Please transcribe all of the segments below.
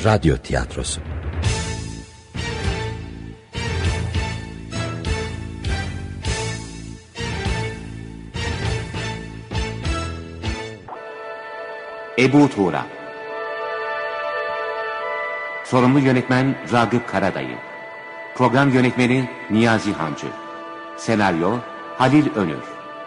radyo tiyatrosu. Ebu Tuğra. Sorumlu yönetmen Ragıp Karadayı. Program yönetmeni Niyazi Hancı. Senaryo Halil Önür.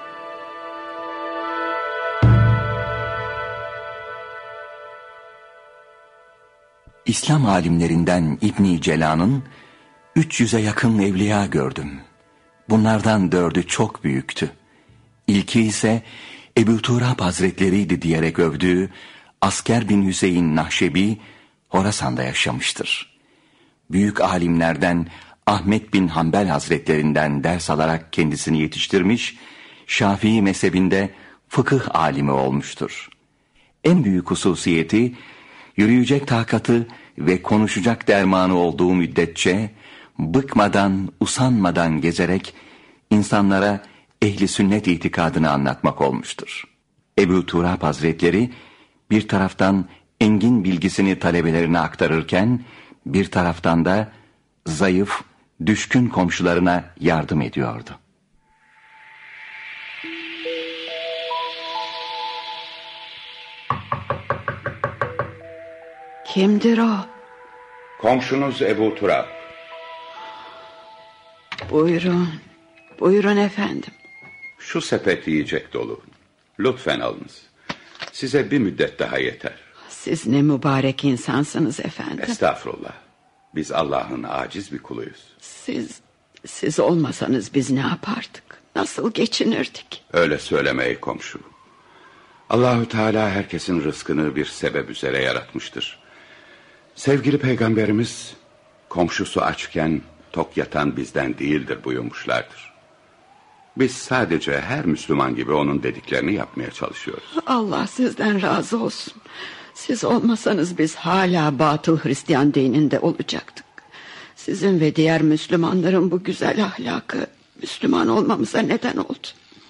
İslam alimlerinden İbn-i Cela'nın 300'e yakın evliya gördüm. Bunlardan 4'ü çok büyüktü. İlki ise Ebu Turab Hazretleriydi diyerek övdüğü Asker bin Hüseyin Nahşebi Horasan'da yaşamıştır. Büyük alimlerden Ahmet bin Hanbel Hazretlerinden ders alarak kendisini yetiştirmiş, Şafii mezhebinde fıkıh alimi olmuştur. En büyük hususiyeti, yürüyecek takatı ve konuşacak dermanı olduğu müddetçe, bıkmadan, usanmadan gezerek insanlara ehli sünnet itikadını anlatmak olmuştur. Ebu Turab Hazretleri bir taraftan engin bilgisini talebelerine aktarırken, bir taraftan da zayıf, düşkün komşularına yardım ediyordu. Kimdir o? Komşunuz Ebu Turab. Buyurun, buyurun efendim. Şu sepet yiyecek dolu. Lütfen alınız. Size bir müddet daha yeter. Siz ne mübarek insansınız efendim. Estağfurullah. Biz Allah'ın aciz bir kuluyuz. Siz olmasanız biz ne yapardık? Nasıl geçinirdik? Öyle söyleme ey komşu. Allahü Teala herkesin rızkını bir sebep üzere yaratmıştır. Sevgili peygamberimiz, komşusu açken tok yatan bizden değildir buyurmuşlardır. Biz sadece her Müslüman gibi onun dediklerini yapmaya çalışıyoruz. Allah sizden razı olsun. Siz olmasanız biz hala batıl Hristiyan dininde olacaktık. Sizin ve diğer Müslümanların bu güzel ahlakı Müslüman olmamıza neden oldu.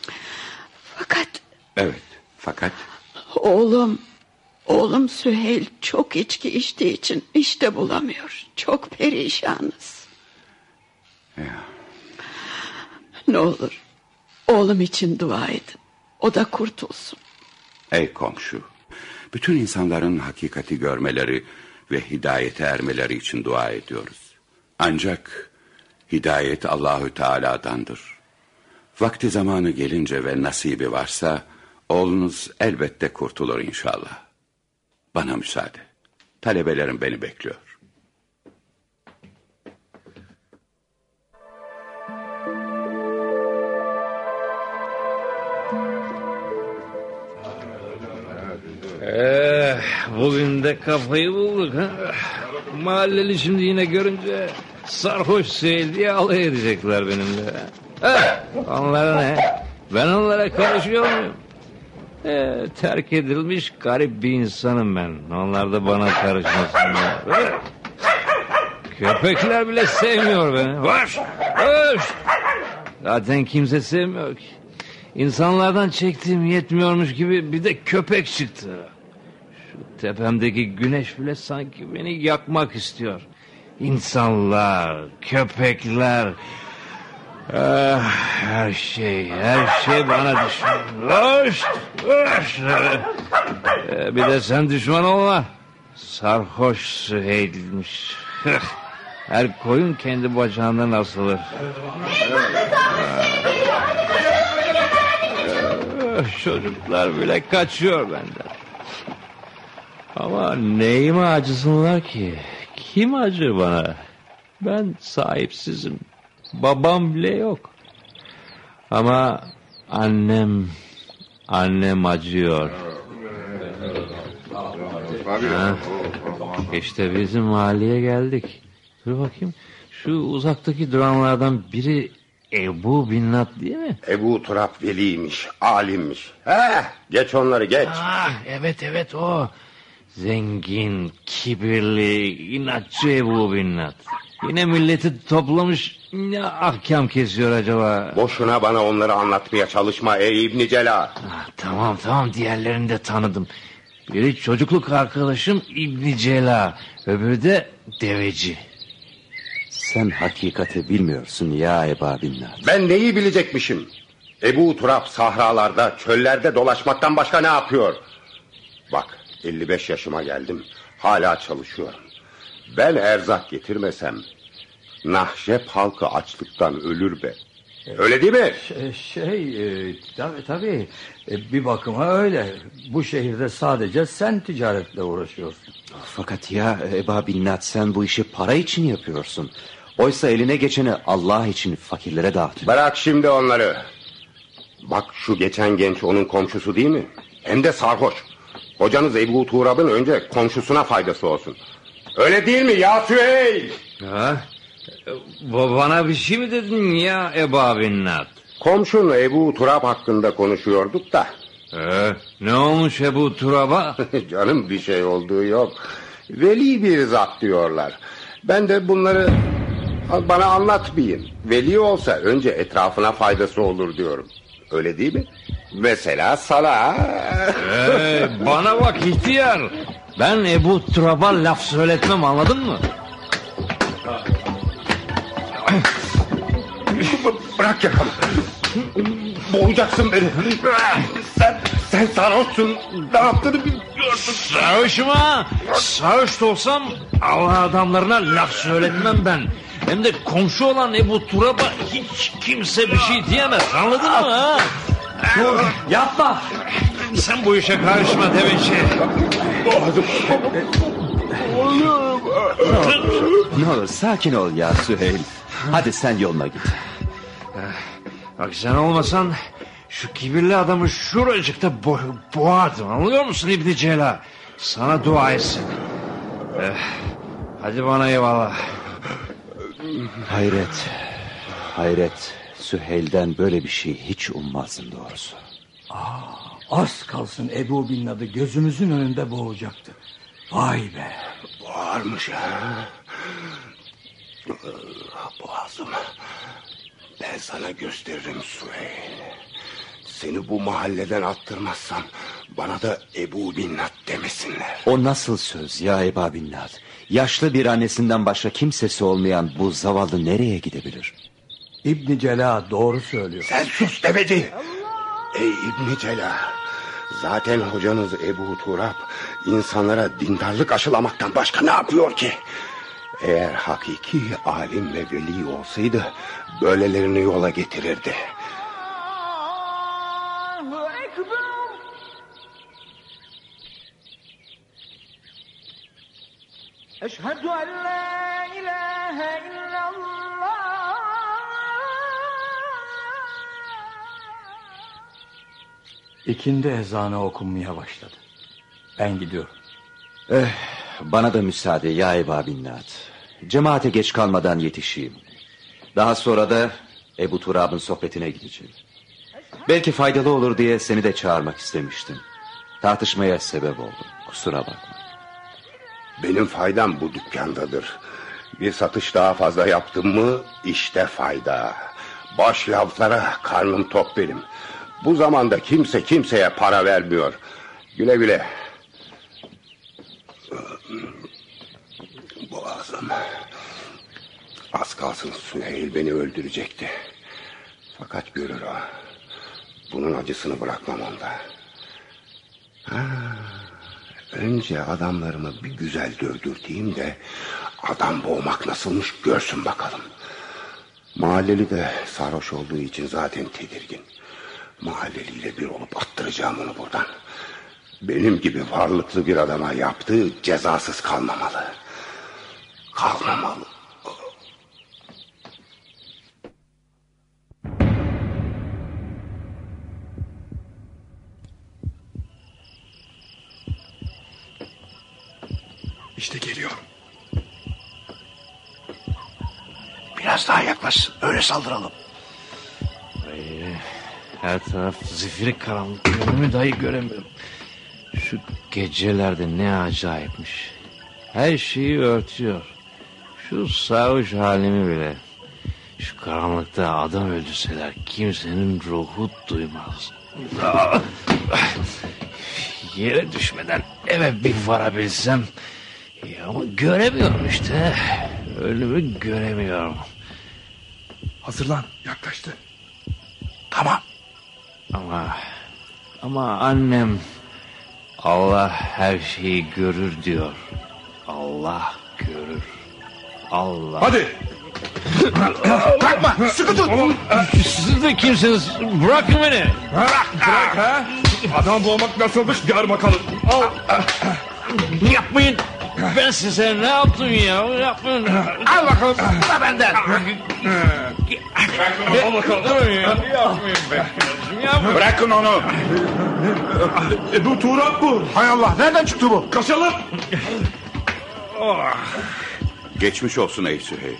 Fakat... Oğlum Süheyl çok içki içtiği için işte bulamıyor. Çok perişanız. Ya. Ne olur oğlum için dua edin. O da kurtulsun. Ey komşu, bütün insanların hakikati görmeleri ve hidayete ermeleri için dua ediyoruz. Ancak hidayet Allahü Teala'dandır. Vakti zamanı gelince ve nasibi varsa oğlunuz elbette kurtulur inşallah. Bana müsaade. Talebelerim beni bekliyor. Bugün de kafayı bulduk ha. Mahalleli şimdi yine görünce sarhoş Süheyl diye alay edecekler benimle. Onlara ne? Ben onlara karışıyor muyum? Terk edilmiş garip bir insanım ben. Onlar da bana karışmasınlar. Köpekler bile sevmiyor beni. Hoş. Zaten kimse sevmiyor ki. İnsanlardan çektiğim yetmiyormuş gibi bir de köpek çıktı. Şu tepemdeki güneş bile sanki beni yakmak istiyor. İnsanlar, köpekler... her şey bana düşman. Bir de sen düşman olma. Sarhoş Süheyl'miş. Her koyun kendi bacağından asılır. Çocuklar bile kaçıyor benden. Ama neyime acısınlar ki? Kim acır bana? Ben sahipsizim. Babam bile yok. Ama annem acıyor. İşte bizim mahalleye geldik. Dur bakayım. Şu uzaktaki duranlardan biri Ebu Binnat değil mi? Ebu Turab veliymiş, alimmiş. Geç onları geç. Evet o. Zengin, kibirli, inatçı Ebu Binnat. Yine milleti toplamış, ne ahkam kesiyor acaba? Boşuna bana onları anlatmaya çalışma ey İbn-i Cela. Tamam diğerlerini de tanıdım. Biri çocukluk arkadaşım İbni Cela, öbürü de deveci. Sen hakikati bilmiyorsun ya Eba Binnat. Ben neyi bilecekmişim? Ebu Turab sahralarda, çöllerde dolaşmaktan başka ne yapıyor? Bak, 55 yaşıma geldim. Hala çalışıyorum. Ben erzak getirmesem Nahşep halkı açlıktan ölür be. Öyle değil mi? Tabii. Bir bakıma öyle. Bu şehirde sadece sen ticaretle uğraşıyorsun. Fakat ya Eba Binnat, sen bu işi para için yapıyorsun. Oysa eline geçeni Allah için fakirlere dağıtıyor. Bırak şimdi onları. Bak, şu geçen genç onun komşusu değil mi? Hem de sarhoş. Hocanız Ebu Turab'ın önce komşusuna faydası olsun. Öyle değil mi ya Süheyl? Ha? Bana bir şey mi dedin ya Eba Binnat? Komşun Ebu Turab hakkında konuşuyorduk da. Ne olmuş Ebu Turab'a? Canım, bir şey olduğu yok. Veli bir zat diyorlar. Ben de bunları bana anlatmayın. Veli olsa önce etrafına faydası olur diyorum. Öyle değil mi? Mesela sana. Bana bak ihtiyar. Ben Ebu Turab'a laf söyletmem, anladın mı? Bırak yakamı. Boğacaksın beni. Sen sarhoşsun. Ne yaptığını bilmiyorsun. Sarhoşum ha. Sarhoş da olsam Allah adamlarına laf söyletmem ben. Hem de komşu olan Ebu Turab'a hiç kimse bir şey diyemez, anladın mı ha? Dur, yapma. Sen bu işe karışma deveci. Boğazım. Ne olur sakin ol ya Süheyl. Hadi sen yoluna git. Bak, sen olmasan şu kibirli adamı şuracıkta boğardım, anlıyor musun İbni Cela? Sana dua etsin. Hadi bana eyvallah. Hayret. Süheyl'den böyle bir şey hiç ummazdım doğrusu. Az kalsın Ebu Binnat'ı gözümüzün önünde boğacaktı. Vay be. Boğarmış ha. Boğazım. Ben sana gösteririm Süheyl. Seni bu mahalleden attırmazsam bana da Ebu Binnat demesinler. O nasıl söz ya Eba Binnat? Yaşlı bir annesinden başka kimsesi olmayan bu zavallı nereye gidebilir? İbni Cela doğru söylüyor. Sen sus deveci. Ey İbni Cela. Zaten hocanız Ebu Turab insanlara dindarlık aşılamaktan başka ne yapıyor ki? Eğer hakiki alim ve veli olsaydı böylelerini yola getirirdi. Eşhedü en la ilahe illallah. İkindi ezanı okunmaya başladı. Ben gidiyorum. Bana da müsaade ya Eba Binnat. Cemaate geç kalmadan yetişeyim. Daha sonra da Ebu Turab'ın sohbetine gideceğim. Belki faydalı olur diye seni de çağırmak istemiştim. Tartışmaya sebep oldum. Kusura bakma. Benim faydam bu dükkandadır. Bir satış daha fazla yaptım mı işte fayda. Boş laflara karnım tok benim. Bu zamanda kimse kimseye para vermiyor. Güle güle. Boğazım. Az kalsın Süheyl beni öldürecekti. Fakat görür o. Bunun acısını bırakmam onda. Önce adamlarımı bir güzel dövdürteyim de adam boğmak nasılmış görsün bakalım. Mahalleli de sarhoş olduğu için zaten tedirgin. Mahalleliyle bir olup attıracağım onu buradan. Benim gibi varlıklı bir adama yaptığı cezasız kalmamalı. Kalmamalı. İşte geliyor. Biraz daha yaklaş. Öyle saldıralım. Her taraf zifiri karanlık. Önümü dahi göremiyorum. Şu gecelerde ne acayipmiş. Her şeyi örtüyor. Şu sarhoş halimi bile. Şu karanlıkta adam öldürseler kimsenin ruhu duymaz. yere düşmeden eve bir varabilsem. Ya ama göremiyorum işte. Ölümü göremiyorum. Hazırlan, yaklaştı. Tamam. Ama annem Allah her şeyi görür diyor. Allah görür. Allah. Hadi. Bırakma, sıkı tut. Siz de kimsiniz? Bırakın beni. Bırak ha. Adam boğmak nasılmış gör bakalım. Al. Yapmayın. Ben size ne yaptım ya? Yapmayın. Al bakalım. Bu da benden. Al bakalım. Yapmayın. Bırakın onu. Bu Turab bu. Hay Allah, nereden çıktı bu? Kaçalım. Geçmiş olsun ey Süheyl.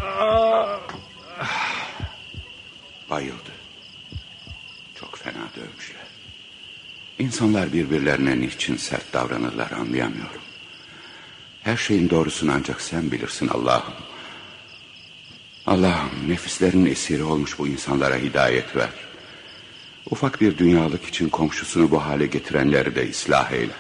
Bayıldı. Çok fena dövmüşler. İnsanlar birbirlerine niçin sert davranırlar anlayamıyorum. Her şeyin doğrusunu ancak sen bilirsin Allah'ım. Allah'ım, nefislerin esiri olmuş bu insanlara hidayet ver. Ufak bir dünyalık için komşusunu bu hale getirenleri de ıslah eyle.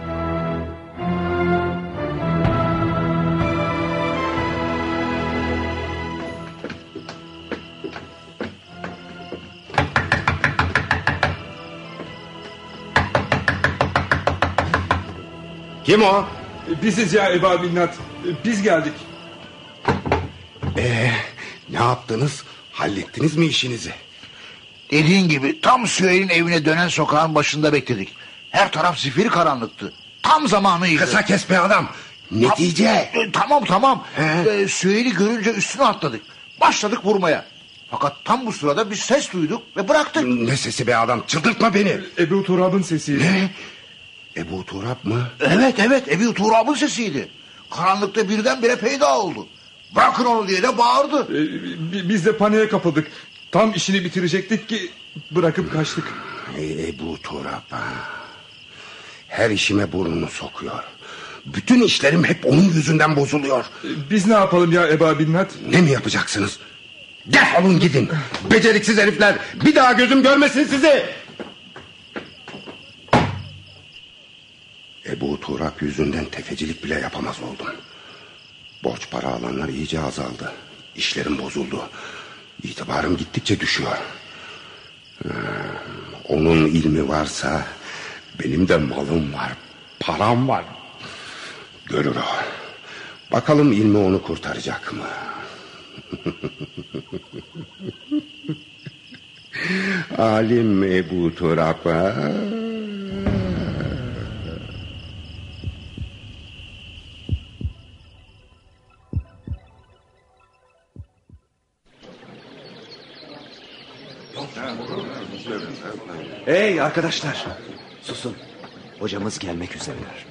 Kim o? Biziz ya Eba Binnat. Biz geldik. Ne yaptınız? Hallettiniz mi işinizi? Dediğin gibi tam Süheyl'in evine dönen sokağın başında bekledik. Her taraf zifiri karanlıktı. Tam zamanıydı. Kısa kes be adam. Netice? Tamam. Süheyl'i görünce üstüne atladık. Başladık vurmaya. Fakat tam bu sırada bir ses duyduk ve bıraktık. Ne sesi be adam? Çıldırtma beni. Ebu Turab'ın sesiydi. Ne? Ebu Turab mı? Evet Ebu Turab'ın sesiydi. Karanlıkta birdenbire peyda oldu. Bırakın onu diye de bağırdı. Biz de paniğe kapıldık. Tam işini bitirecektik ki bırakıp kaçtık. Ebu Turab. Her işime burnunu sokuyor. Bütün işlerim hep onun yüzünden bozuluyor. Biz ne yapalım ya Eba Binnat? Ne mi yapacaksınız? Defolun gidin. Beceriksiz herifler. Bir daha gözüm görmesin sizi. Ebu Turab yüzünden tefecilik bile yapamaz oldum. Borç para alanlar iyice azaldı. İşlerim bozuldu. İtibarım gittikçe düşüyor. Onun ilmi varsa benim de malım var, param var. Görür o. Bakalım ilmi onu kurtaracak mı? Alim Ebu Turab. Hey arkadaşlar, susun. Hocamız gelmek üzereler.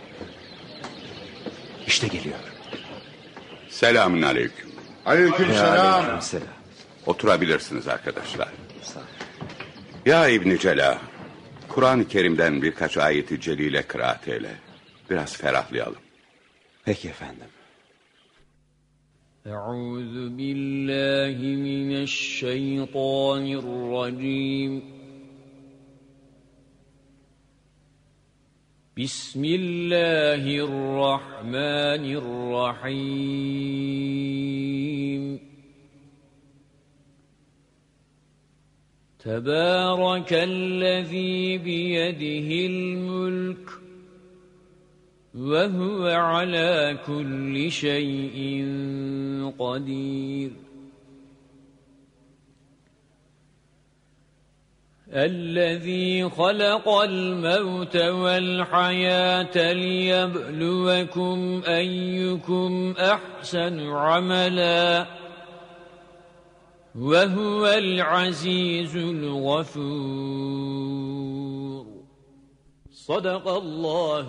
İşte geliyor. Selamün aleyküm. Aleykümselam. Selam. Oturabilirsiniz arkadaşlar. Ya İbn-i Cela, Kur'an-ı Kerim'den birkaç ayeti celile kıraat eyle. Biraz ferahlayalım. Peki efendim. Euzu billahi mineşşeytanirracim. Bismillahirrahmanirrahim. Tebârekellezî biyedihil mülk ve huve alâ kulli şeyin kadir. الذي خلق الموت والحياة ليبلوكم أيكم أحسن عملا وهو العزيز الغفور صدق الله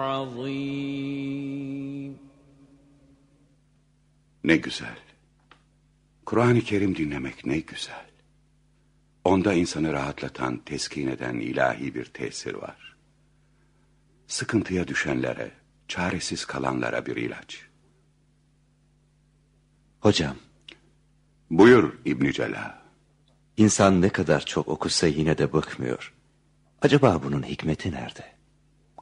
العظيم. Ne güzel. Kur'an-ı Kerim dinlemek ne güzel. Onda insanı rahatlatan, teskin eden ilahi bir tesir var. Sıkıntıya düşenlere, çaresiz kalanlara bir ilaç. Hocam. Buyur İbn-i Cela. İnsan ne kadar çok okusa yine de bıkmıyor. Acaba bunun hikmeti nerede?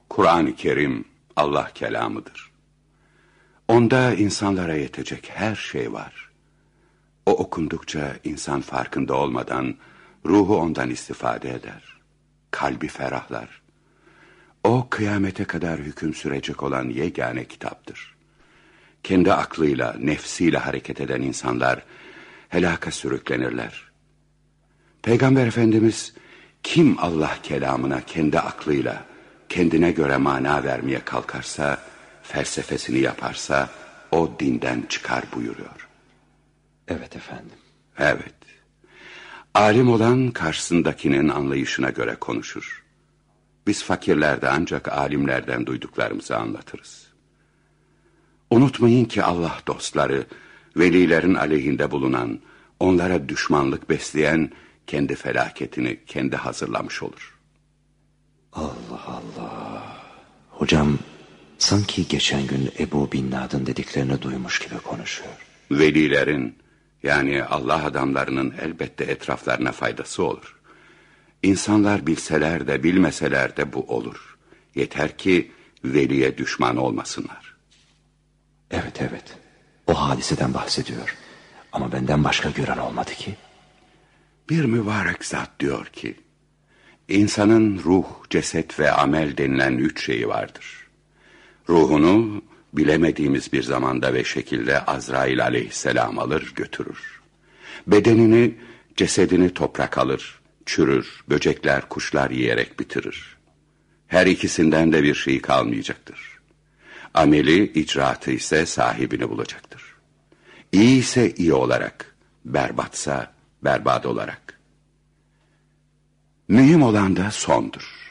Kur'an-ı Kerim Allah kelamıdır. Onda insanlara yetecek her şey var. O okundukça insan farkında olmadan ruhu ondan istifade eder. Kalbi ferahlar. O kıyamete kadar hüküm sürecek olan yegane kitaptır. Kendi aklıyla, nefsiyle hareket eden insanlar helaka sürüklenirler. Peygamber Efendimiz kim Allah kelamına kendi aklıyla, kendine göre mana vermeye kalkarsa, felsefesini yaparsa o dinden çıkar buyuruyor. Evet efendim. Evet. Alim olan karşısındakinin anlayışına göre konuşur. Biz fakirler de ancak alimlerden duyduklarımızı anlatırız. Unutmayın ki Allah dostları, velilerin aleyhinde bulunan, onlara düşmanlık besleyen kendi felaketini kendi hazırlamış olur. Allah Allah. Hocam sanki geçen gün Ebu Binnad'ın dediklerini duymuş gibi konuşuyor. Velilerin, yani Allah adamlarının elbette etraflarına faydası olur. İnsanlar bilseler de bilmeseler de bu olur. Yeter ki veliye düşman olmasınlar. Evet. O hadiseden bahsediyor. Ama benden başka gören olmadı ki. Bir mübarek zat diyor ki, insanın ruh, ceset ve amel denilen 3 şeyi vardır. Ruhunu bilemediğimiz bir zamanda ve şekilde Azrail aleyhisselam alır götürür. Bedenini, cesedini toprak alır, çürür, böcekler, kuşlar yiyerek bitirir. Her ikisinden de bir şey kalmayacaktır. Ameli, icraatı ise sahibini bulacaktır. İyi ise iyi olarak, berbatsa berbat olarak. Mühim olan da sondur.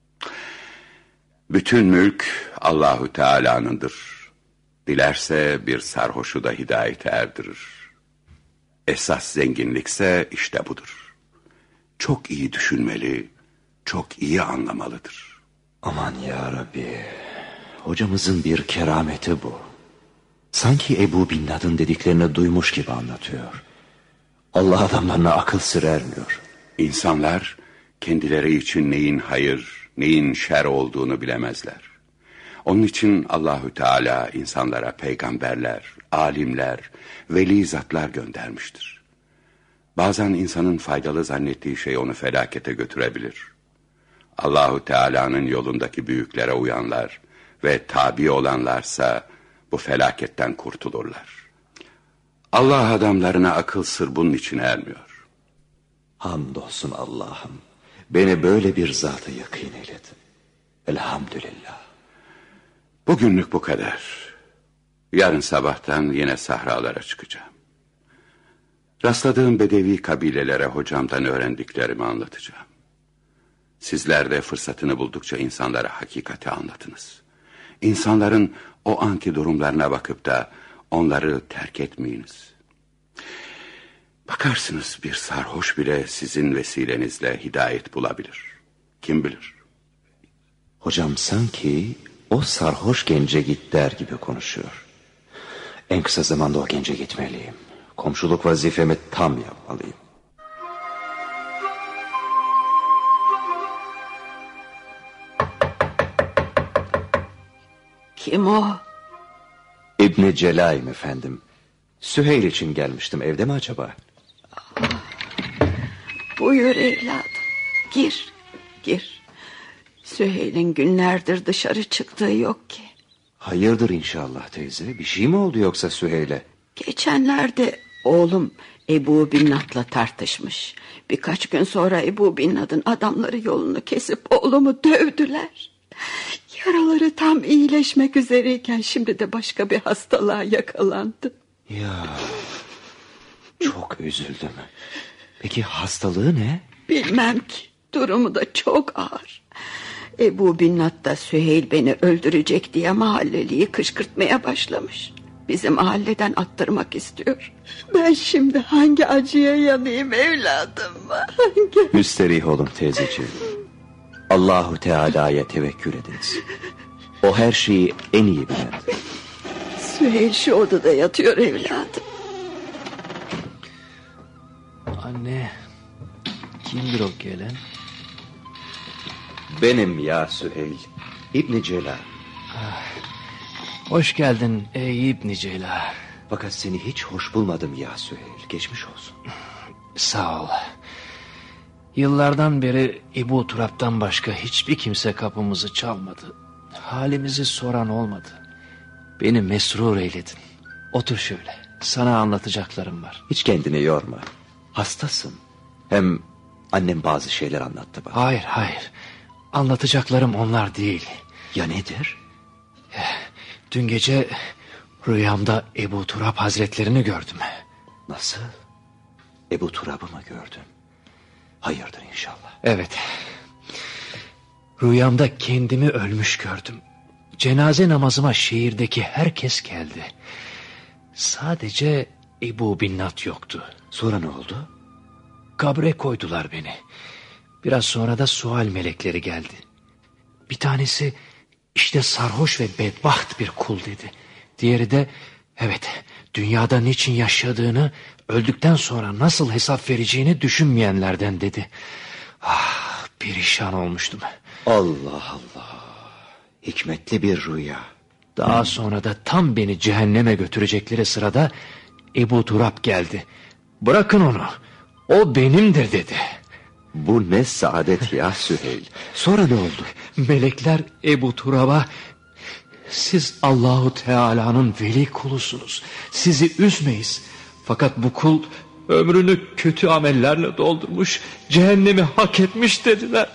Bütün mülk Allahu Teala'nındır. Dilerse bir sarhoşu da hidayete erdirir. Esas zenginlikse işte budur. Çok iyi düşünmeli, çok iyi anlamalıdır. Aman ya Rabbi. Hocamızın bir kerameti bu. Sanki Ebu Binnad'ın dediklerini duymuş gibi anlatıyor. Allah adamlarına akıl sır ermiyor. İnsanlar kendileri için neyin hayır, neyin şer olduğunu bilemezler. Onun için Allahü Teala insanlara peygamberler, alimler, veli zatlar göndermiştir. Bazen insanın faydalı zannettiği şey onu felakete götürebilir. Allahü Teala'nın yolundaki büyüklere uyanlar ve tabi olanlarsa bu felaketten kurtulurlar. Allah adamlarına akıl sır bunun için ermiyor. Hamdolsun Allah'ım. Beni böyle bir zata yakın eyledin. Elhamdülillah. Bugünlük bu kadar. Yarın sabahtan yine sahralara çıkacağım. Rastladığım bedevi kabilelere hocamdan öğrendiklerimi anlatacağım. Sizler de fırsatını buldukça insanlara hakikati anlatınız. İnsanların o anki durumlarına bakıp da onları terk etmeyiniz. Bakarsınız bir sarhoş bile sizin vesilenizle hidayet bulabilir. Kim bilir? Hocam sanki o sarhoş gence git der gibi konuşuyor. En kısa zamanda o gence gitmeliyim. Komşuluk vazifemi tam yapmalıyım. Kim o? İbni Celayim efendim. Süheyl için gelmiştim. Evde mi acaba? Buyur evladım. Gir. Süheyl'in günlerdir dışarı çıktığı yok ki. Hayırdır inşallah teyze. Bir şey mi oldu yoksa Süheyl'e? Geçenlerde oğlum Ebu Binnad'la tartışmış. Birkaç gün sonra Ebu Binnad'ın adamları yolunu kesip oğlumu dövdüler. Yaraları tam iyileşmek üzereyken şimdi de başka bir hastalığa yakalandı. Ya çok üzüldüm. Peki hastalığı ne? Bilmem ki. Durumu da çok ağır. Ebu Binnad da Süheyl beni öldürecek diye mahalleliyi kışkırtmaya başlamış. Bizi mahalleden attırmak istiyor. Ben şimdi hangi acıya yanayım evladım? Müsterih olun teyzeciğim. Allahu Teala'ya tevekkül ediniz. O her şeyi en iyi bilendir. Süheyl şu odada yatıyor evladım. Anne, kimdir o gelen? Benim ya Süheyl. İbn Cela. Hoş geldin ey İbn Cela. Fakat seni hiç hoş bulmadım ya Süheyl. Geçmiş olsun. Sağ ol. Yıllardan beri Ebu Turab'dan başka hiçbir kimse kapımızı çalmadı. Halimizi soran olmadı. Beni mesrur eyledin. Otur şöyle. Sana anlatacaklarım var. Hiç kendini yorma. Hastasın. Hem annem bazı şeyler anlattı bana. Hayır. Anlatacaklarım onlar değil. Ya nedir? Dün gece rüyamda Ebu Turab Hazretlerini gördüm. Nasıl? Ebu Turab'ı mı gördün? Hayırdır inşallah. Evet. Rüyamda kendimi ölmüş gördüm. Cenaze namazıma şehirdeki herkes geldi. Sadece Ebu Binnat yoktu. Sonra ne oldu? Kabre koydular beni. Biraz sonra da sual melekleri geldi. Bir tanesi işte sarhoş ve bedbaht bir kul dedi. Diğeri de evet dünyada niçin yaşadığını, öldükten sonra nasıl hesap vereceğini düşünmeyenlerden dedi. Perişan olmuştum. Allah Allah. Hikmetli bir rüya. Daha sonra da tam beni cehenneme götürecekleri sırada Ebu Turab geldi. Bırakın onu. O benimdir dedi. Bu ne saadet ya Süheyl. Sonra ne oldu? Melekler Ebu Turab'a siz Allahu Teala'nın veli kulusunuz. Sizi üzmeyiz. Fakat bu kul ömrünü kötü amellerle doldurmuş, cehennemi hak etmiş dediler.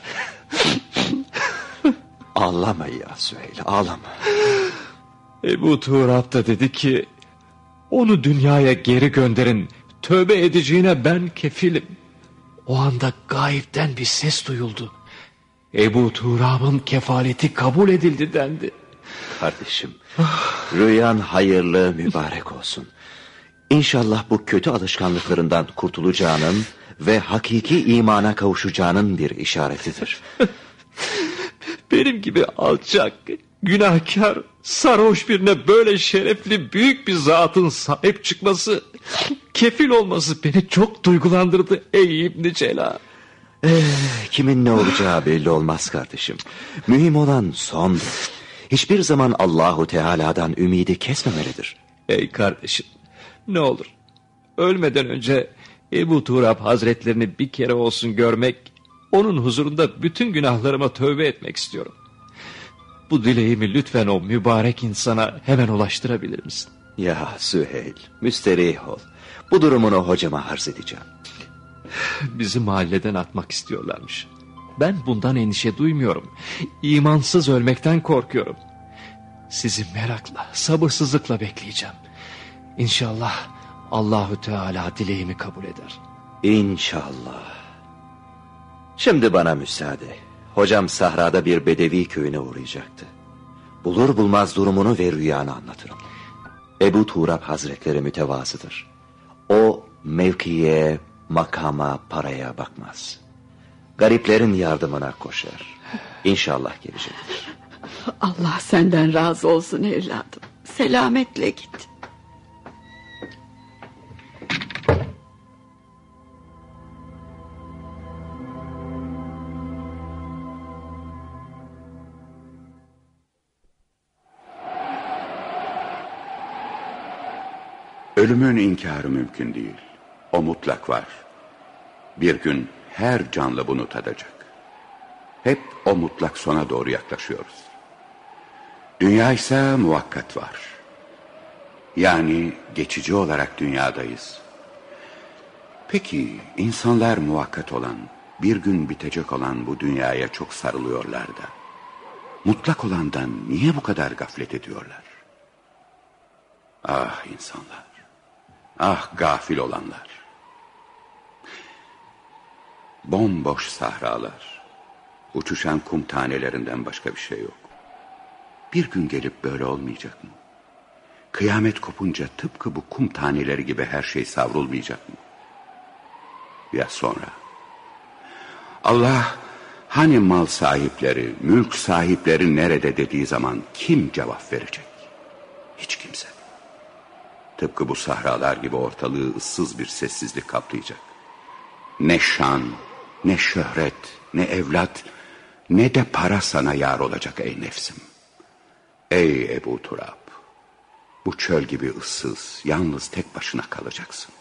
Ağlama ya Süheyl, ağlama. Ebu Turab da dedi ki onu dünyaya geri gönderin. Tövbe edeceğine ben kefilim. O anda gayipten bir ses duyuldu. Ebu Turab'ın kefaleti kabul edildi dendi. Kardeşim, rüyan hayırlı, mübarek olsun. İnşallah bu kötü alışkanlıklarından kurtulacağının ve hakiki imana kavuşacağının bir işaretidir. Benim gibi alçak, günahkar, sarhoş birine böyle şerefli büyük bir zatın sahip çıkması, kefil olması beni çok duygulandırdı ey İbn Cela. Kimin ne olacağı belli olmaz kardeşim. Mühim olan sondur. Hiçbir zaman Allahu Teala'dan ümidi kesmemelidir. Ey kardeşim, ne olur ölmeden önce Ebu Turab Hazretlerini bir kere olsun görmek, onun huzurunda bütün günahlarıma tövbe etmek istiyorum. Bu dileğimi lütfen o mübarek insana hemen ulaştırabilir misin? Ya Süheyl, müsterih ol. Bu durumunu hocama arz edeceğim. Bizi mahalleden atmak istiyorlarmış. Ben bundan endişe duymuyorum. İmansız ölmekten korkuyorum. Sizi merakla, sabırsızlıkla bekleyeceğim. İnşallah Allahü Teala dileğimi kabul eder. İnşallah. Şimdi bana müsaade. Hocam sahrada bir bedevi köyüne uğrayacaktı. Bulur bulmaz durumunu ve rüyanı anlatırım. Ebu Turab Hazretleri mütevazıdır. O mevkiye, makama, paraya bakmaz. Gariplerin yardımına koşar. İnşallah gelecektir. Allah senden razı olsun evladım. Selametle git. Ölümün inkarı mümkün değil. O mutlak var. Bir gün her canlı bunu tadacak. Hep o mutlak sona doğru yaklaşıyoruz. Dünya ise muvakkat var. Yani geçici olarak dünyadayız. Peki insanlar muvakkat olan, bir gün bitecek olan bu dünyaya çok sarılıyorlar da, mutlak olandan niye bu kadar gaflet ediyorlar? Ah insanlar, ah gafil olanlar. Bomboş sahralar, uçuşan kum tanelerinden başka bir şey yok. Bir gün gelip böyle olmayacak mı? Kıyamet kopunca tıpkı bu kum taneleri gibi her şey savrulmayacak mı? Ya sonra? Allah hani mal sahipleri, mülk sahipleri nerede dediği zaman kim cevap verecek? Hiç kimse. Tıpkı bu sahralar gibi ortalığı ıssız bir sessizlik kaplayacak. Ne şan, ne şöhret, ne evlat, ne de para sana yar olacak ey nefsim. Ey Ebu Turab, bu çöl gibi ıssız, yalnız tek başına kalacaksın.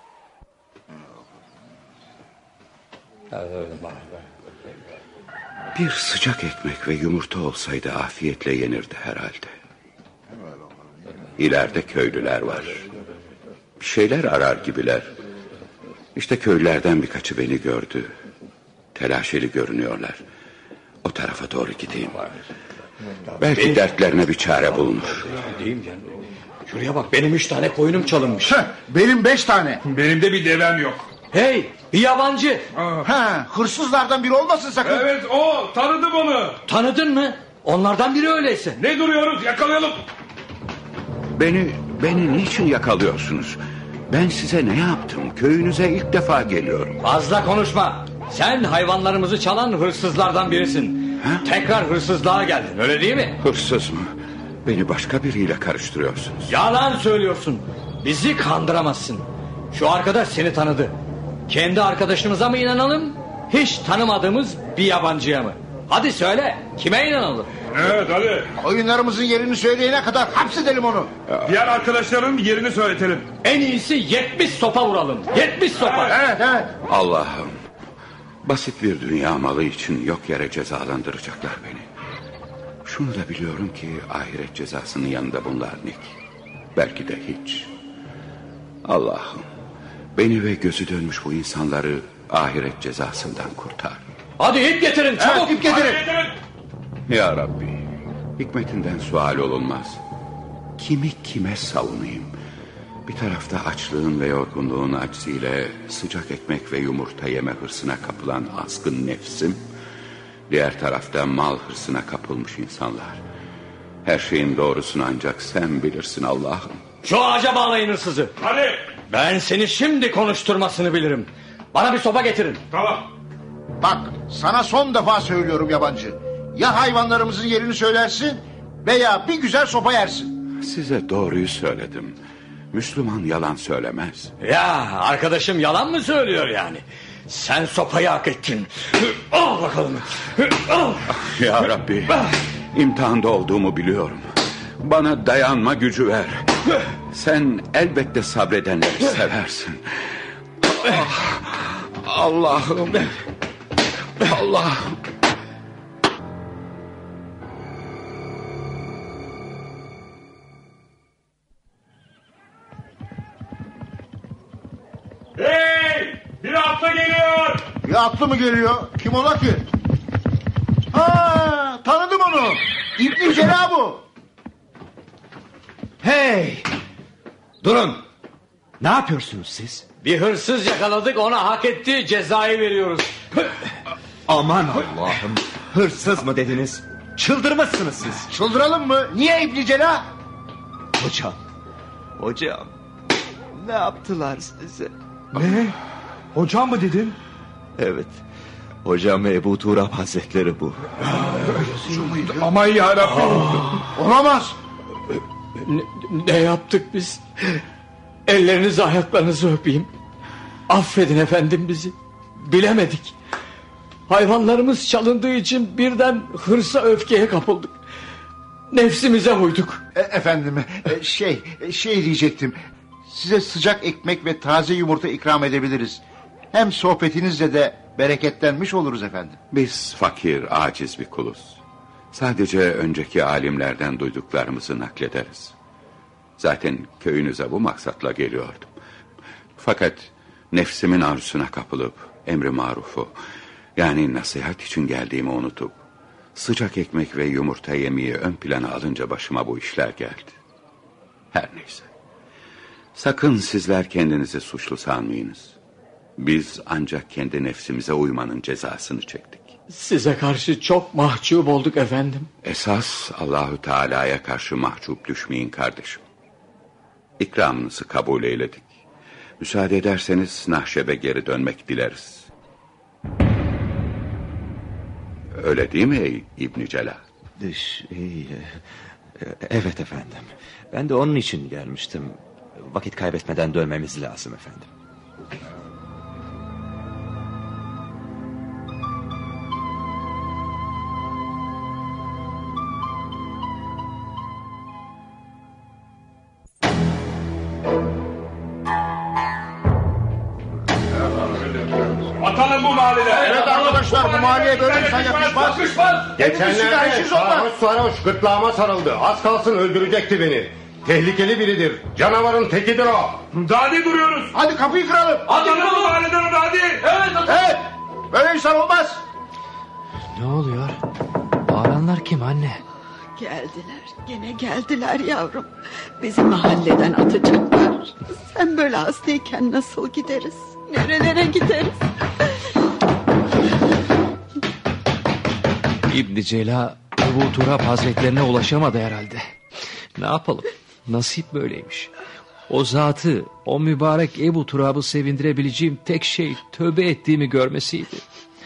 Bir sıcak ekmek ve yumurta olsaydı afiyetle yenirdi herhalde. İleride köylüler var. Bir şeyler arar gibiler. İşte köylülerden birkaçı beni gördü. Telaşeli görünüyorlar. O tarafa doğru gideyim. Belki dertlerine bir çare bulunur. Şuraya bak, benim 3 tane koyunum çalınmış. Benim 5 tane. Benim de bir devem yok. Hey, bir yabancı. Hırsızlardan biri olmasın sakın. Evet, o, tanıdım onu. Tanıdın mı? Onlardan biri öyleyse. Ne duruyoruz, yakalayalım. Beni niçin yakalıyorsunuz? Ben size ne yaptım? Köyünüze ilk defa geliyorum. Fazla konuşma. Sen hayvanlarımızı çalan hırsızlardan birisin. Tekrar hırsızlığa geldin, öyle değil mi? Hırsız mı? Beni başka biriyle karıştırıyorsunuz. Yalan söylüyorsun. Bizi kandıramazsın. Şu arkadaş seni tanıdı. Kendi arkadaşımıza mı inanalım, hiç tanımadığımız bir yabancıya mı? Hadi söyle, kime inanalım? Evet, hadi. Oyunlarımızın yerini söyleyene kadar hapsedelim onu. Diğer arkadaşların yerini söyletelim. En iyisi 70 sopa vuralım. 70 sopa. Evet. Allah'ım, basit bir dünya malı için yok yere cezalandıracaklar beni. Şunu da biliyorum ki ahiret cezasının yanında bunlar ne ki? Belki de hiç. Allah'ım, beni ve gözü dönmüş bu insanları ahiret cezasından kurtar. Hadi ip getirin, çabuk ip getirin. Ya Rabbi, hikmetinden sual olunmaz. Kimi kime savunayım? Bir tarafta açlığın ve yorgunluğun acziyle sıcak ekmek ve yumurta yeme hırsına kapılan azgın nefsim, diğer tarafta mal hırsına kapılmış insanlar. Her şeyin doğrusunu ancak sen bilirsin Allah'ım. Şu ağaca bağlayın hırsızı. Hadi. Ben seni şimdi konuşturmasını bilirim. Bana bir sopa getirin. Tamam. Bak, sana son defa söylüyorum yabancı. Ya hayvanlarımızın yerini söylersin veya bir güzel sopa yersin. Size doğruyu söyledim. Müslüman yalan söylemez. Ya arkadaşım yalan mı söylüyor yani? Sen sopayı hak ettin. Al bakalım. Al. Ya Rabbi, imtihanda olduğumu biliyorum. Bana dayanma gücü ver. Sen elbette sabredenleri seversin. Allah'ım. Allah'ım. Hey! Bir atlı geliyor. Bir atlı mı geliyor? Kim ola ki? Ha, tanıdım onu. İbn Cela bu. Hey! Durun! Ne yapıyorsunuz siz? Bir hırsız yakaladık, ona hak ettiği cezayı veriyoruz. Aman Allah'ım! Hırsız mı dediniz? Çıldırmışsınız siz. Çıldıralım mı? Niye İbn Cela? Hocam, ne yaptılar size? Ne? Hocam mı dedin? Evet, hocam Ebu Turab Hazretleri bu. Aman yarabbim. Olamaz. Ne yaptık biz? Ellerinizi ayaklarınızı öpeyim. Affedin efendim bizi. Bilemedik. Hayvanlarımız çalındığı için birden hırsa öfkeye kapıldık. Nefsimize uyduk. Efendim şey diyecektim. Size sıcak ekmek ve taze yumurta ikram edebiliriz. Hem sohbetinizle de bereketlenmiş oluruz efendim. Biz fakir, aciz bir kuluz. Sadece önceki alimlerden duyduklarımızı naklederiz. Zaten köyünüze bu maksatla geliyordum. Fakat nefsimin arzusuna kapılıp emri marufu, yani nasihat için geldiğimi unutup sıcak ekmek ve yumurta yemeği ön plana alınca başıma bu işler geldi. Her neyse. Sakın sizler kendinizi suçlu sanmayınız. Biz ancak kendi nefsimize uymanın cezasını çektik. Size karşı çok mahcup olduk efendim. Esas Allahü Teala'ya karşı mahcup düşmeyin kardeşim. İkramınızı kabul eyledik. Müsaade ederseniz Nahşeb'e geri dönmek dileriz. Öyle değil mi ey İbn Cela? Evet efendim. Ben de onun için gelmiştim. Vakit kaybetmeden dönmemiz lazım efendim. Atalım bu mahalleden. Evet arkadaşlar, bu mahalleye böyle insan yakışmaz. Geçenlerde sarhoş gırtlağıma sarıldı. Az kalsın öldürecekti beni. Tehlikeli biridir. Canavarın tekidir o. Daha ne duruyoruz? Hadi kapıyı kıralım. Atalım bu mahalleden onu hadi. Evet. Böyle insan olmaz. Ne oluyor? Bağıranlar kim anne? Geldiler, gene geldiler yavrum. Bizi mahalleden atacaklar. Sen böyle hastayken nasıl gideriz? Nerelere gideriz? İbn Cela Ebu Turab Hazretlerine ulaşamadı herhalde. Ne yapalım? Nasip böyleymiş. O zatı, o mübarek Ebu Turab'ı sevindirebileceğim tek şey tövbe ettiğimi görmesiydi.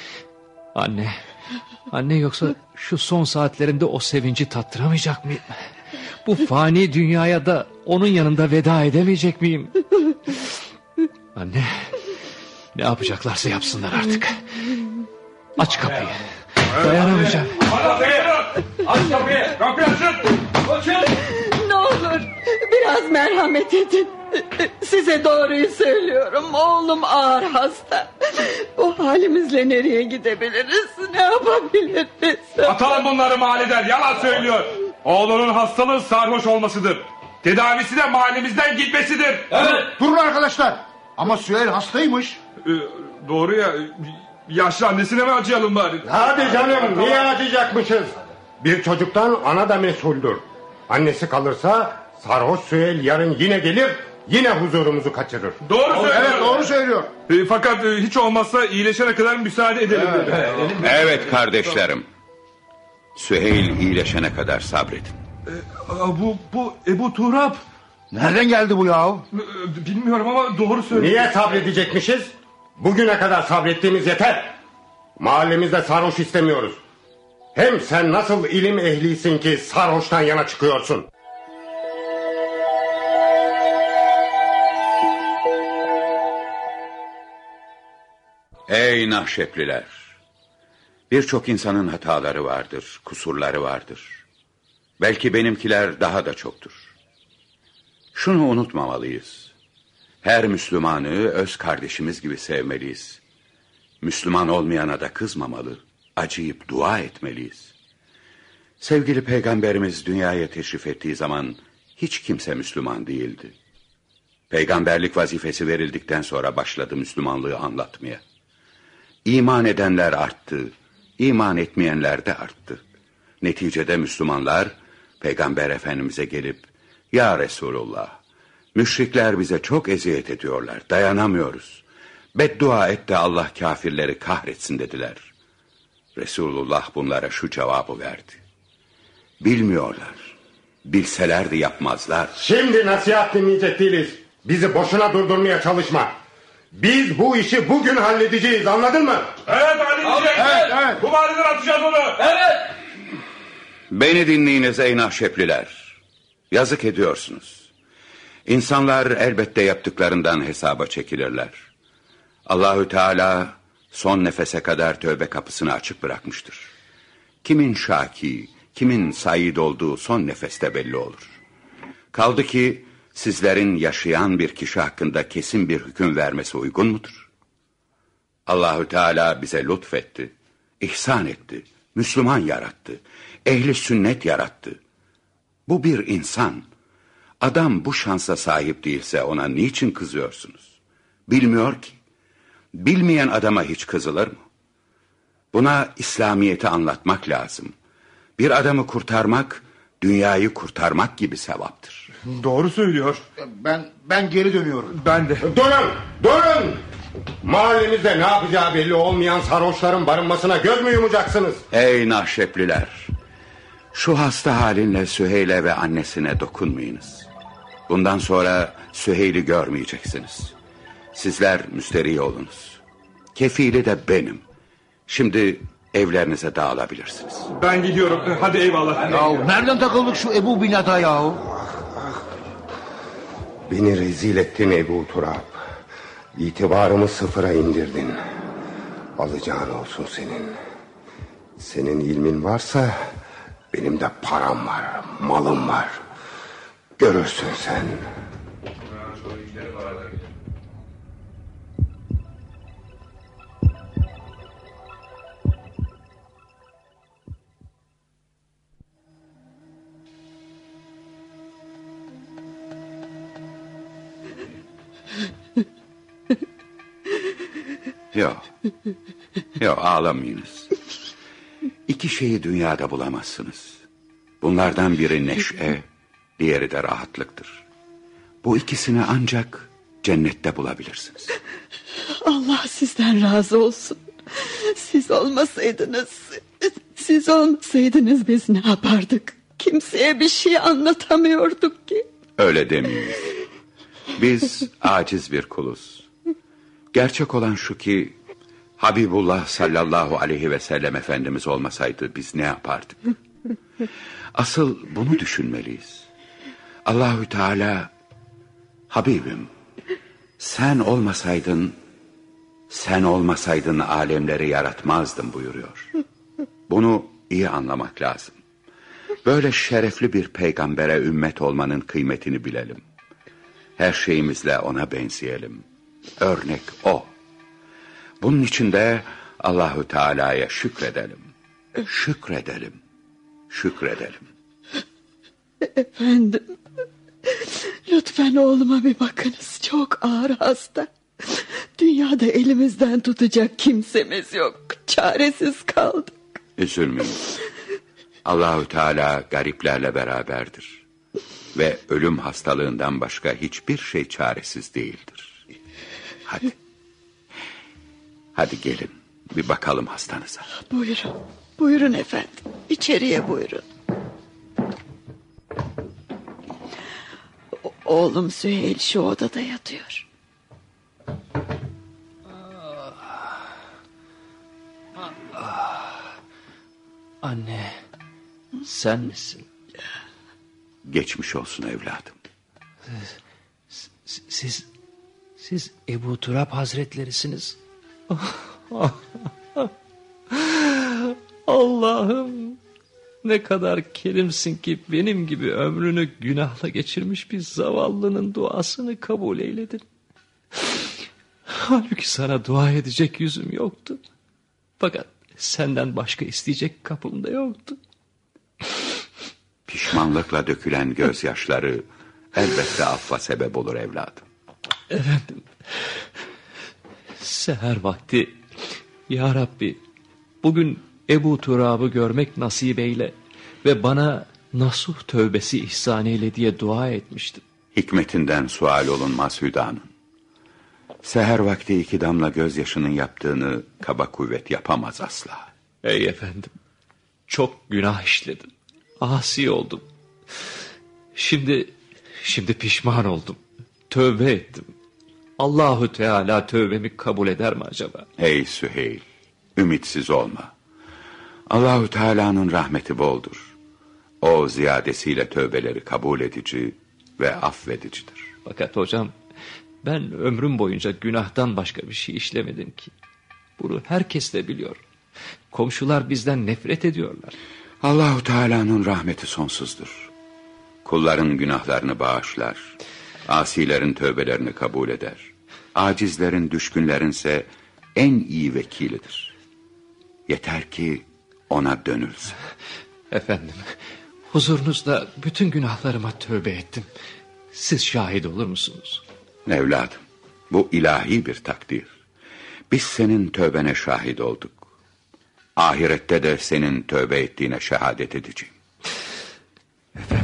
Anne yoksa şu son saatlerimde o sevinci tattıramayacak mıyım? Bu fani dünyaya da onun yanında veda edemeyecek miyim? Anne, ne yapacaklarsa yapsınlar artık. Aç kapıyı. Dayanamayacağım. Aç kapıyı. Kapıyı açın. Ne olur biraz merhamet edin. Size doğruyu söylüyorum. Oğlum ağır hasta. Bu halimizle nereye gidebiliriz? Ne yapabiliriz? Atalım bunları mahalleden. Yalan söylüyor. Oğlunun hastalığı sarhoş olmasıdır. Tedavisi de mahallemizden gitmesidir. Evet. Durun arkadaşlar. Ama Süheyl hastaymış. Doğru ya. Yaşlı annesine mi acıyalım bari? Hadi canım, niye acıyacakmışız? Bir çocuktan ana da mesuldür. Annesi kalırsa sarhoş Süheyl yarın yine gelir, yine huzurumuzu kaçırır. Doğru söylüyor. Evet, doğru söylüyor. Fakat hiç olmazsa iyileşene kadar müsaade edelim. Evet kardeşlerim. Süheyl iyileşene kadar sabredin. Bu Ebu Turab. Nereden geldi bu yahu? Bilmiyorum ama doğru söylüyor. Niye sabredecekmişiz? Bugüne kadar sabrettiğimiz yeter. Mahallemizde sarhoş istemiyoruz. Hem sen nasıl ilim ehlisin ki sarhoştan yana çıkıyorsun? Ey Nahşepliler! Birçok insanın hataları vardır, kusurları vardır. Belki benimkiler daha da çoktur. Şunu unutmamalıyız. Her Müslümanı öz kardeşimiz gibi sevmeliyiz. Müslüman olmayana da kızmamalı, acıyıp dua etmeliyiz. Sevgili Peygamberimiz dünyaya teşrif ettiği zaman hiç kimse Müslüman değildi. Peygamberlik vazifesi verildikten sonra başladı Müslümanlığı anlatmaya. İman edenler arttı, iman etmeyenler de arttı. Neticede Müslümanlar Peygamber Efendimiz'e gelip, "Ya Resulullah, müşrikler bize çok eziyet ediyorlar, dayanamıyoruz. Beddua et de Allah kafirleri kahretsin" dediler. Resulullah bunlara şu cevabı verdi: "Bilmiyorlar, bilselerdi yapmazlar." Şimdi nasihat dinleyecek değiliz. Bizi boşuna durdurmaya çalışma. Biz bu işi bugün halledeceğiz, anladın mı? Evet halledeceğiz. Evet. Bu mahalleden atacağız onu. Evet. Beni dinleyiniz ey Nahşepliler. Yazık ediyorsunuz. İnsanlar elbette yaptıklarından hesaba çekilirler. Allahü Teala son nefese kadar tövbe kapısını açık bırakmıştır. Kimin şaki, kimin said olduğu son nefeste belli olur. Kaldı ki sizlerin yaşayan bir kişi hakkında kesin bir hüküm vermesi uygun mudur? Allahü Teala bize lütfetti, ihsan etti, Müslüman yarattı, ehli sünnet yarattı. Bu bir insan. Adam bu şansa sahip değilse ona niçin kızıyorsunuz? Bilmiyor ki. Bilmeyen adama hiç kızılır mı? Buna İslamiyet'i anlatmak lazım. Bir adamı kurtarmak, dünyayı kurtarmak gibi sevaptır. Doğru söylüyor. Ben geri dönüyorum. Ben de. Durun! Mahallemizde ne yapacağı belli olmayan sarhoşların barınmasına göz mü yumacaksınız? Ey Nahşepliler! Şu hasta halinle Süheyl'e ve annesine dokunmayınız. Bundan sonra Süheyl'i görmeyeceksiniz. Sizler müsterih olunuz. Kefili de benim. Şimdi evlerinize dağılabilirsiniz. Ben gidiyorum. Hadi eyvallah. Yahu nereden takıldık şu Ebu Binat'a yahu? Beni rezil ettin Ebu Turab. İtibarımı sıfıra indirdin. Alacağın olsun senin. Senin ilmin varsa benim de param var, malım var. Görürsün sen. Yok ağlamayınız. İki şeyi dünyada bulamazsınız. Bunlardan biri neşe, diğeri de rahatlıktır. Bu ikisini ancak cennette bulabilirsiniz. Allah sizden razı olsun. Siz olmasaydınız biz ne yapardık? Kimseye bir şey anlatamıyorduk ki. Öyle demeyin. Biz aciz bir kuluz. Gerçek olan şu ki Habibullah sallallahu aleyhi ve sellem Efendimiz olmasaydı biz ne yapardık? Asıl bunu düşünmeliyiz. Allahü Teala, Habibim, sen olmasaydın alemleri yaratmazdın buyuruyor. Bunu iyi anlamak lazım. Böyle şerefli bir peygambere ümmet olmanın kıymetini bilelim. Her şeyimizle ona benzeyelim. Örnek o. Bunun için de Allahü Teala'ya şükredelim. Şükredelim. Efendim, lütfen oğluma bir bakınız. Çok ağır hasta. Dünyada elimizden tutacak kimsemiz yok. Çaresiz kaldık. Üzülmeyin. Allahü Teala gariplerle beraberdir. Ve ölüm hastalığından başka hiçbir şey çaresiz değildir. Hadi gelin bir bakalım hastanıza. Buyurun efendim. İçeriye buyurun. Oğlum Süheyl şu odada yatıyor. Anne, sen misin? Geçmiş olsun evladım. Siz Ebu Turab Hazretlerisiniz. Allah'ım, ne kadar kerimsin ki benim gibi ömrünü günahla geçirmiş bir zavallının duasını kabul eyledin. Halbuki sana dua edecek yüzüm yoktu. Fakat senden başka isteyecek kapım da yoktu. Pişmanlıkla dökülen gözyaşları elbette affa sebep olur evladım. Efendim, seher vakti ya Rabbi bugün Ebu Turab'ı görmek nasip eyle ve bana nasuh tövbesi ihsan eyle diye dua etmiştim. Hikmetinden sual olunmaz Hüda'nın. Seher vakti 2 damla gözyaşının yaptığını kaba kuvvet yapamaz asla. Ey efendim, çok günah işledim. Asi oldum. Şimdi pişman oldum. Tövbe ettim. Allahu Teala tövbemi kabul eder mi acaba? Ey Süheyl, ümitsiz olma. Allahu Teala'nın rahmeti boldur. O ziyadesiyle tövbeleri kabul edici ve affedicidir. Fakat hocam, ben ömrüm boyunca günahtan başka bir şey işlemedim ki. Bunu herkes de biliyor. Komşular bizden nefret ediyorlar. Allahu Teala'nın rahmeti sonsuzdur. Kulların günahlarını bağışlar. Asilerin tövbelerini kabul eder. Acizlerin, düşkünlerinse en iyi vekilidir. Yeter ki ona dönülsün. Efendim, huzurunuzda bütün günahlarıma tövbe ettim. Siz şahit olur musunuz? Evladım, bu ilahi bir takdir. Biz senin tövbene şahit olduk. Ahirette de senin tövbe ettiğine şehadet edeceğim. Efendim,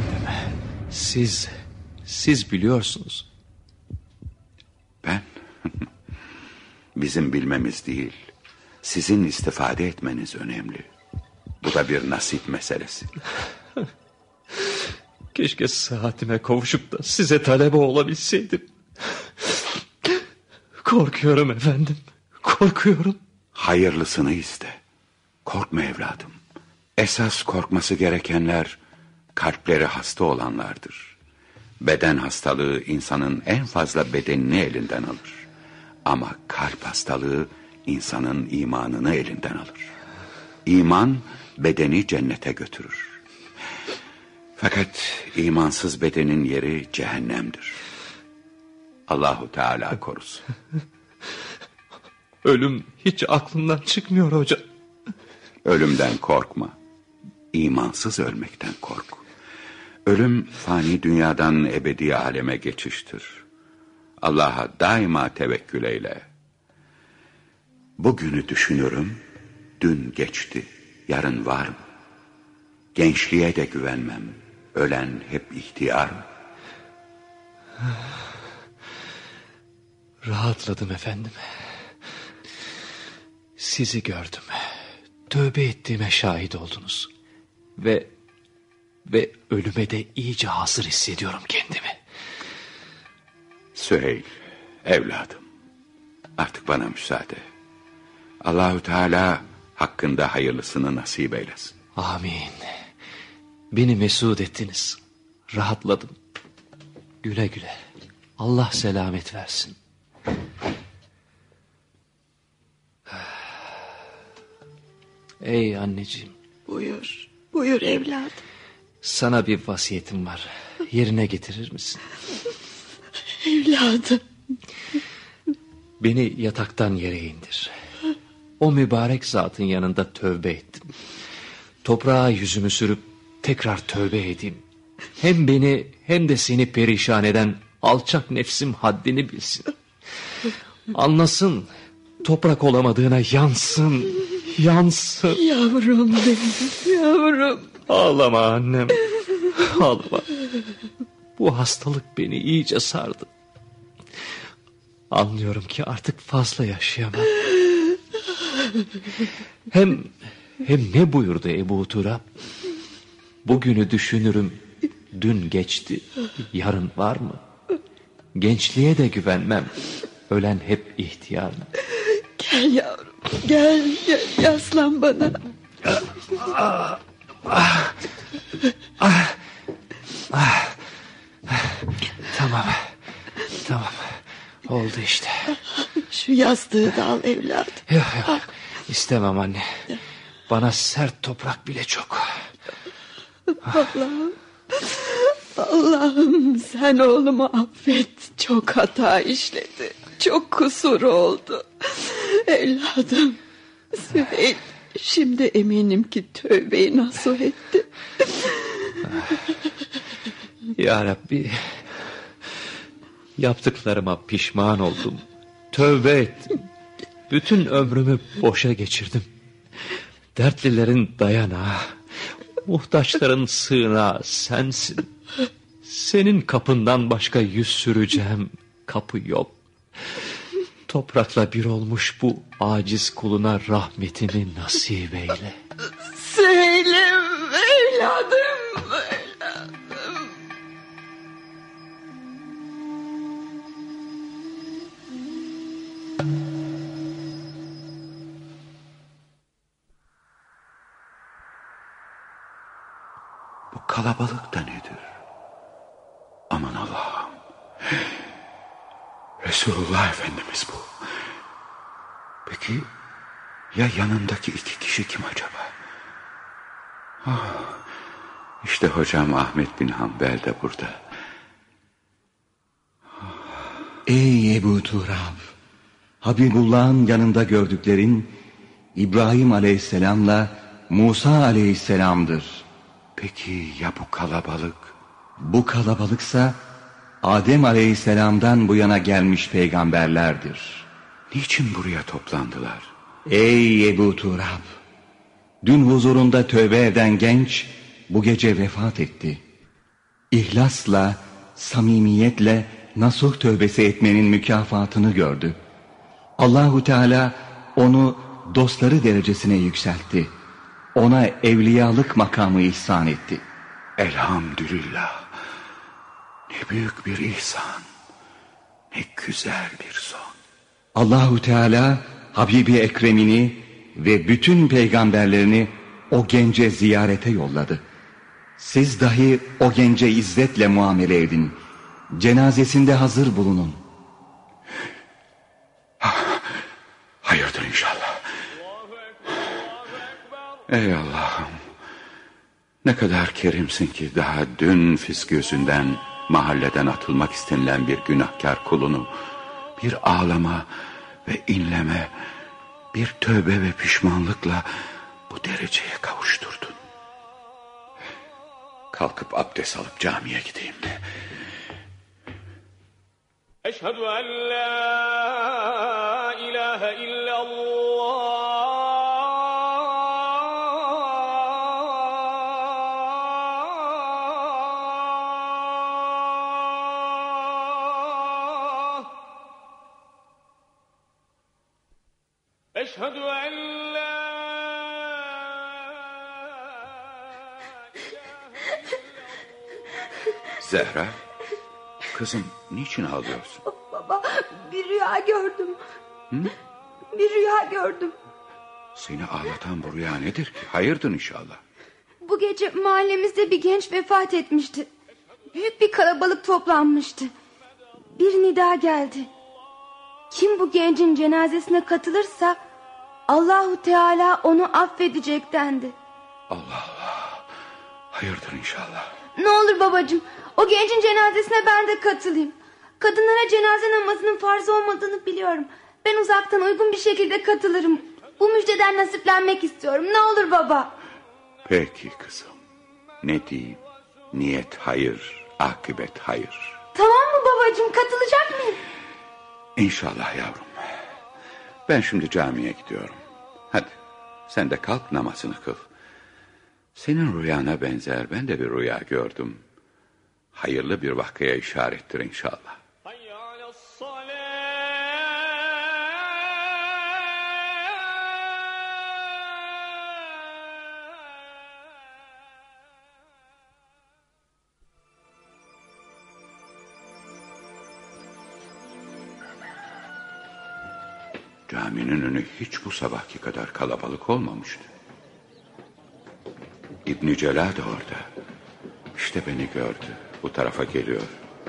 siz biliyorsunuz. Ben? Bizim bilmemiz değil, sizin istifade etmeniz önemli. Bu da bir nasip meselesi. Keşke saatime kavuşup da size talebe olabilseydim. Korkuyorum efendim, korkuyorum. Hayırlısını iste. Korkma evladım. Esas korkması gerekenler kalpleri hasta olanlardır. Beden hastalığı insanın en fazla bedenini elinden alır. Ama kalp hastalığı insanın imanını elinden alır. İman bedeni cennete götürür. Fakat imansız bedenin yeri cehennemdir. Allahu Teala korusun. Ölüm hiç aklımdan çıkmıyor hocam. Ölümden korkma. İmansız ölmekten kork. Ölüm fani dünyadan ebedi aleme geçiştir. Allah'a daima tevekkül eyle. Bugünü düşünürüm, dün geçti, yarın var mı? Gençliğe de güvenmem, ölen hep ihtiyar mı? Rahatladım efendim. Sizi gördüm. Tövbe ettiğime şahit oldunuz. Ve ölüme de iyice hazır hissediyorum kendimi. Süheyl, evladım, artık bana müsaade. Allahu Teala hakkında hayırlısını nasip eylesin. Amin. Beni mesut ettiniz. Rahatladım. Güle güle. Allah selamet versin. Ey anneciğim. Buyur evladım. Sana bir vasiyetim var. Yerine getirir misin? Evladım. Beni yataktan yere indir. O mübarek zatın yanında tövbe ettim. Toprağa yüzümü sürüp tekrar tövbe edeyim. Hem beni hem de seni perişan eden alçak nefsim haddini bilsin. Anlasın, toprak olamadığına yansın, yansın. Yavrum benim, yavrum. Ağlama annem, ağlama. Bu hastalık beni iyice sardı. Anlıyorum ki artık fazla yaşayamam. Hem ne buyurdu Ebu Turab? Bugünü düşünürüm, dün geçti, yarın var mı? Gençliğe de güvenmem, ölen hep ihtiyar mı? Gel yavrum, gel yaslan bana. Tamam, oldu işte. Şu yastığı da al evladım. Yok, istemem anne. Bana sert toprak bile çok. Allah'ım sen oğlumu affet. Çok hata işledi. Çok kusur oldu. Evladım. Süheyl şimdi eminim ki tövbeyi nasuh etti. Ya Rabbi, yaptıklarıma pişman oldum. Tövbe ettim. Bütün ömrümü boşa geçirdim. Dertlilerin dayanağı, muhtaçların sığınağı sensin. Senin kapından başka yüz süreceğim kapı yok. Toprakla bir olmuş bu aciz kuluna rahmetini nasip eyle. Süheyl'im, evladım. Bu kalabalık da nedir? Aman Allah'ım. Resulullah Efendimiz bu. Peki ya yanındaki iki kişi kim acaba? İşte hocam Ahmet bin Hanbel de burada. Ey Ebu Turab, Habibullah'ın yanında gördüklerin İbrahim Aleyhisselam'la Musa Aleyhisselam'dır. Peki ya bu kalabalık? Bu kalabalıksa Adem Aleyhisselam'dan bu yana gelmiş peygamberlerdir. Niçin buraya toplandılar? Ey Ebu Turab, dün huzurunda tövbe eden genç bu gece vefat etti. İhlasla, samimiyetle nasuh tövbesi etmenin mükafatını gördü. Allahu Teala onu dostları derecesine yükseltti. Ona evliyalık makamı ihsan etti. Elhamdülillah. Ne büyük bir ihsan. Ne güzel bir son. Allahu Teala Habibi Ekrem'ini ve bütün peygamberlerini o gence ziyarete yolladı. Siz dahi o gence izzetle muamele edin. Cenazesinde hazır bulunun. Hayırdır inşallah. Ey Allah'ım. Ne kadar kerimsin ki daha dün fisk gözünden mahalleden atılmak istenilen bir günahkar kulunu bir ağlama ve inleme, bir tövbe ve pişmanlıkla bu dereceye kavuşturdun. Kalkıp abdest alıp camiye gideyim de. Eşhedü en la ilahe illallah Zehra, kızım niçin ağlıyorsun? Baba, bir rüya gördüm. Hı? Bir rüya gördüm. Seni ağlatan bu rüya nedir ki? Hayırdır inşallah. Bu gece mahallemizde bir genç vefat etmişti. Büyük bir kalabalık toplanmıştı. Bir nida geldi. Kim bu gencin cenazesine katılırsa Allahu Teala onu affedecek dendi. Allah Allah. Hayırdır inşallah. Ne olur babacığım, o gencin cenazesine ben de katılayım. Kadınlara cenaze namazının farz olmadığını biliyorum. Ben uzaktan uygun bir şekilde katılırım. Bu müjdeden nasiplenmek istiyorum. Ne olur baba. Peki kızım. Ne diyeyim? Niyet hayır, akıbet hayır. Tamam mı babacığım, katılacak mıyım? İnşallah yavrum. Ben şimdi camiye gidiyorum. Hadi sen de kalk, namazını kıl. Senin rüyana benzer ben de bir rüya gördüm. Hayırlı bir vakaya işarettir inşallah. Caminin önü hiç bu sabahki kadar kalabalık olmamıştı. İbn-i Cela da orada. İşte beni gördü. Bu tarafa geliyor.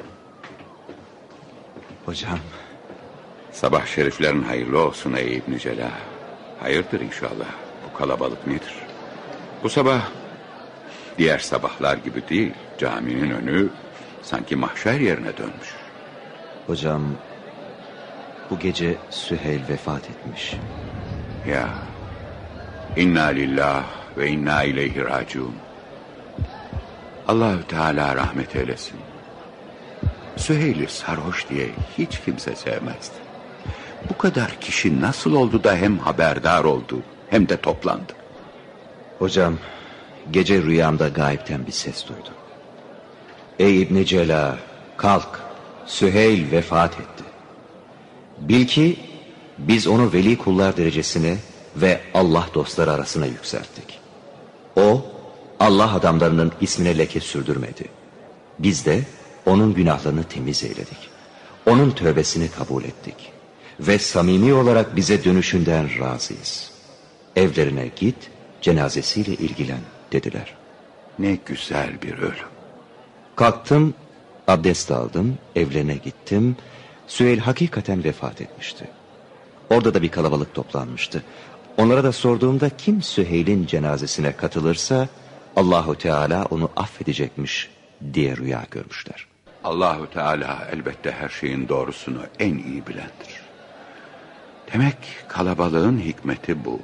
Hocam. Sabah şeriflerin hayırlı olsun ey İbn-i Cela. Hayırdır inşallah. Bu kalabalık nedir? Bu sabah diğer sabahlar gibi değil. Caminin önü sanki mahşer yerine dönmüş. Hocam, bu gece Süheyl vefat etmiş. Ya, inna lillah ve inna ileyhi raciun. Allahü Teala rahmet eylesin. Süheyl'i sarhoş diye hiç kimse sevmezdi. Bu kadar kişi nasıl oldu da hem haberdar oldu hem de toplandı? Hocam, gece rüyamda gayipten bir ses duydum. Ey İbn-i Cela, kalk, Süheyl vefat etti. Bil ki biz onu veli kullar derecesine ve Allah dostları arasına yükselttik. O, Allah adamlarının ismine leke sürdürmedi. Biz de onun günahlarını temiz eyledik. Onun tövbesini kabul ettik. Ve samimi olarak bize dönüşünden razıyız. Evlerine git, cenazesiyle ilgilen dediler. Ne güzel bir ölüm. Kalktım, abdest aldım, evlerine gittim. Süheyl hakikaten vefat etmişti. Orada da bir kalabalık toplanmıştı. Onlara da sorduğumda kim Süheyl'in cenazesine katılırsa Allahu Teala onu affedecekmiş diye rüya görmüşler. Allahu Teala elbette her şeyin doğrusunu en iyi bilendir. Demek kalabalığın hikmeti bu.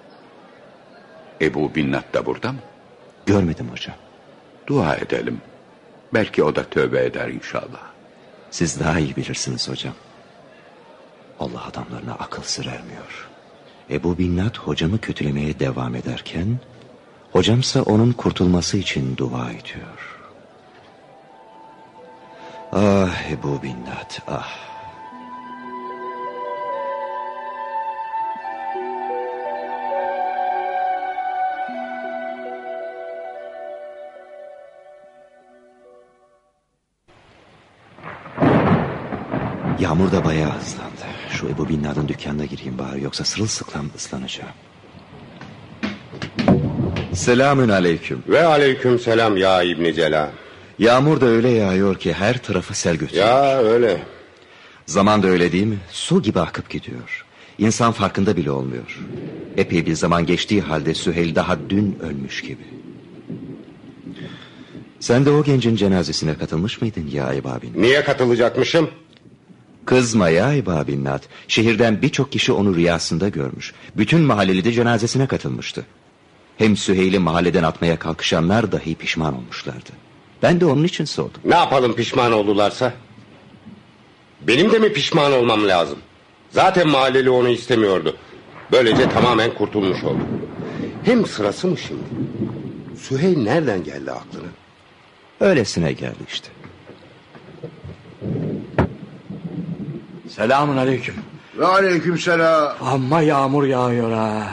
Ebu Binnat da burada mı? Görmedim hocam. Dua edelim. Belki o da tövbe eder inşallah. Siz daha iyi bilirsiniz hocam. Allah adamlarına akıl sır ermiyor. Ebu Binnat hocamı kötülemeye devam ederken hocamsa onun kurtulması için dua ediyor. Ah Ebu Binnat, ah. Yağmur da bayağı hızlandı. Şu Ebu Binnat'ın dükkanına gireyim bari, yoksa sırılsıklam ıslanacağım. Selamün aleyküm. Ve aleyküm selam ya İbn-i Cela. Yağmur da öyle yağıyor ki her tarafı sel götürüyor. Ya öyle. Zaman da öyle değil mi? Su gibi akıp gidiyor. İnsan farkında bile olmuyor. Epey bir zaman geçtiği halde Süheyl daha dün ölmüş gibi. Sen de o gencin cenazesine katılmış mıydın ya Ebu Binnat? Niye katılacakmışım? Kızma ya Ebu Binnat. Şehirden birçok kişi onu rüyasında görmüş. Bütün mahalleli de cenazesine katılmıştı. Hem Süheyl'i mahalleden atmaya kalkışanlar dahi pişman olmuşlardı. Ben de onun için sordum. Ne yapalım pişman oldularsa? Benim de mi pişman olmam lazım? Zaten mahalleli onu istemiyordu. Böylece tamamen kurtulmuş oldu. Hem sırası mı şimdi? Süheyl nereden geldi aklına? Öylesine geldi işte. Selamun aleyküm. Ve aleyküm selam. Amma yağmur yağıyor ha.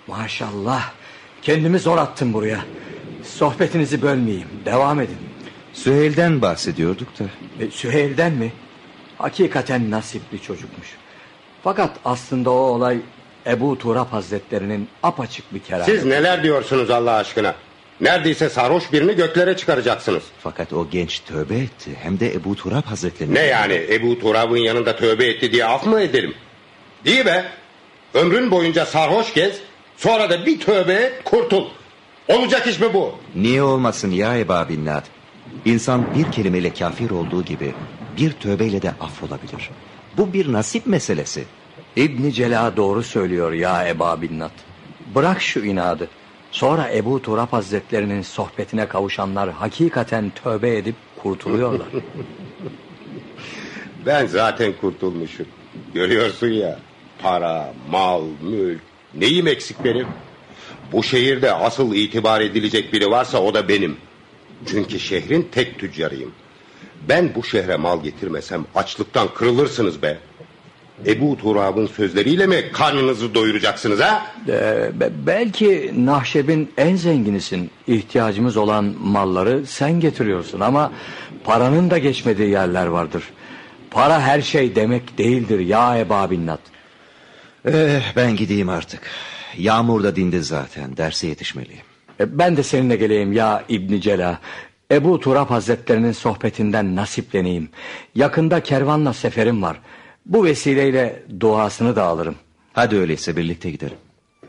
Maşallah. Kendimi zor attım buraya. Sohbetinizi bölmeyeyim. Devam edin. Süheyl'den bahsediyorduk da. Süheyl'den mi? Hakikaten nasipli çocukmuş. Fakat aslında o olay Ebu Turab Hazretlerinin apaçık bir kerameti. Siz neler diyorsunuz Allah aşkına? Neredeyse sarhoş birini göklere çıkaracaksınız. Fakat o genç tövbe etti. Hem de Ebu Turab Hazretleri. Ne yani, Ebu Turab'ın yanında tövbe etti diye af mı edelim? Değil be. Ömrün boyunca sarhoş gez, sonra da bir tövbe et, kurtul. Olacak iş mi bu? Niye olmasın ya Eba Binnat? İnsan bir kelimeyle kafir olduğu gibi bir tövbeyle de affolabilir. Bu bir nasip meselesi. İbn Cela doğru söylüyor ya Eba Binnat. Bırak şu inadı. Sonra Ebu Turab Hazretlerinin sohbetine kavuşanlar hakikaten tövbe edip kurtuluyorlar. Ben zaten kurtulmuşum. Görüyorsun ya, para, mal, mülk, neyim eksik benim? Bu şehirde asıl itibar edilecek biri varsa o da benim. Çünkü şehrin tek tüccarıyım. Ben bu şehre mal getirmesem açlıktan kırılırsınız be. Ebu Turab'ın sözleriyle mi karnınızı doyuracaksınız ha? Belki Nahşeb'in en zenginisin. İhtiyacımız olan malları sen getiriyorsun ama paranın da geçmediği yerler vardır. Para her şey demek değildir ya Eba Binnat. Ben gideyim artık. Yağmur da dindi zaten. Derse yetişmeliyim. Ben de seninle geleyim ya İbn Cela. Ebu Turab Hazretlerinin sohbetinden nasipleneyim. Yakında kervanla seferim var. Bu vesileyle duasını da alırım. Hadi öyleyse birlikte gidelim.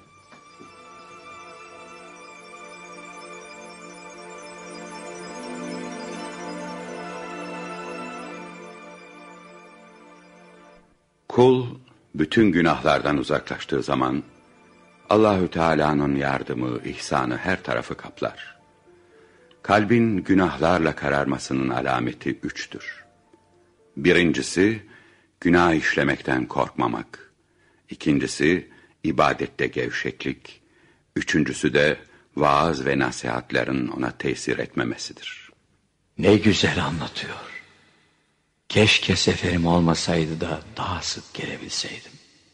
Kul bütün günahlardan uzaklaştığı zaman Allahü Teala'nın yardımı, ihsanı her tarafı kaplar. Kalbin günahlarla kararmasının alameti 3'tür. Birincisi günah işlemekten korkmamak. İkincisi ibadette gevşeklik. Üçüncüsü de vaaz ve nasihatlerin ona tesir etmemesidir. Ne güzel anlatıyor. Keşke seferim olmasaydı da daha sık gelebilseydim.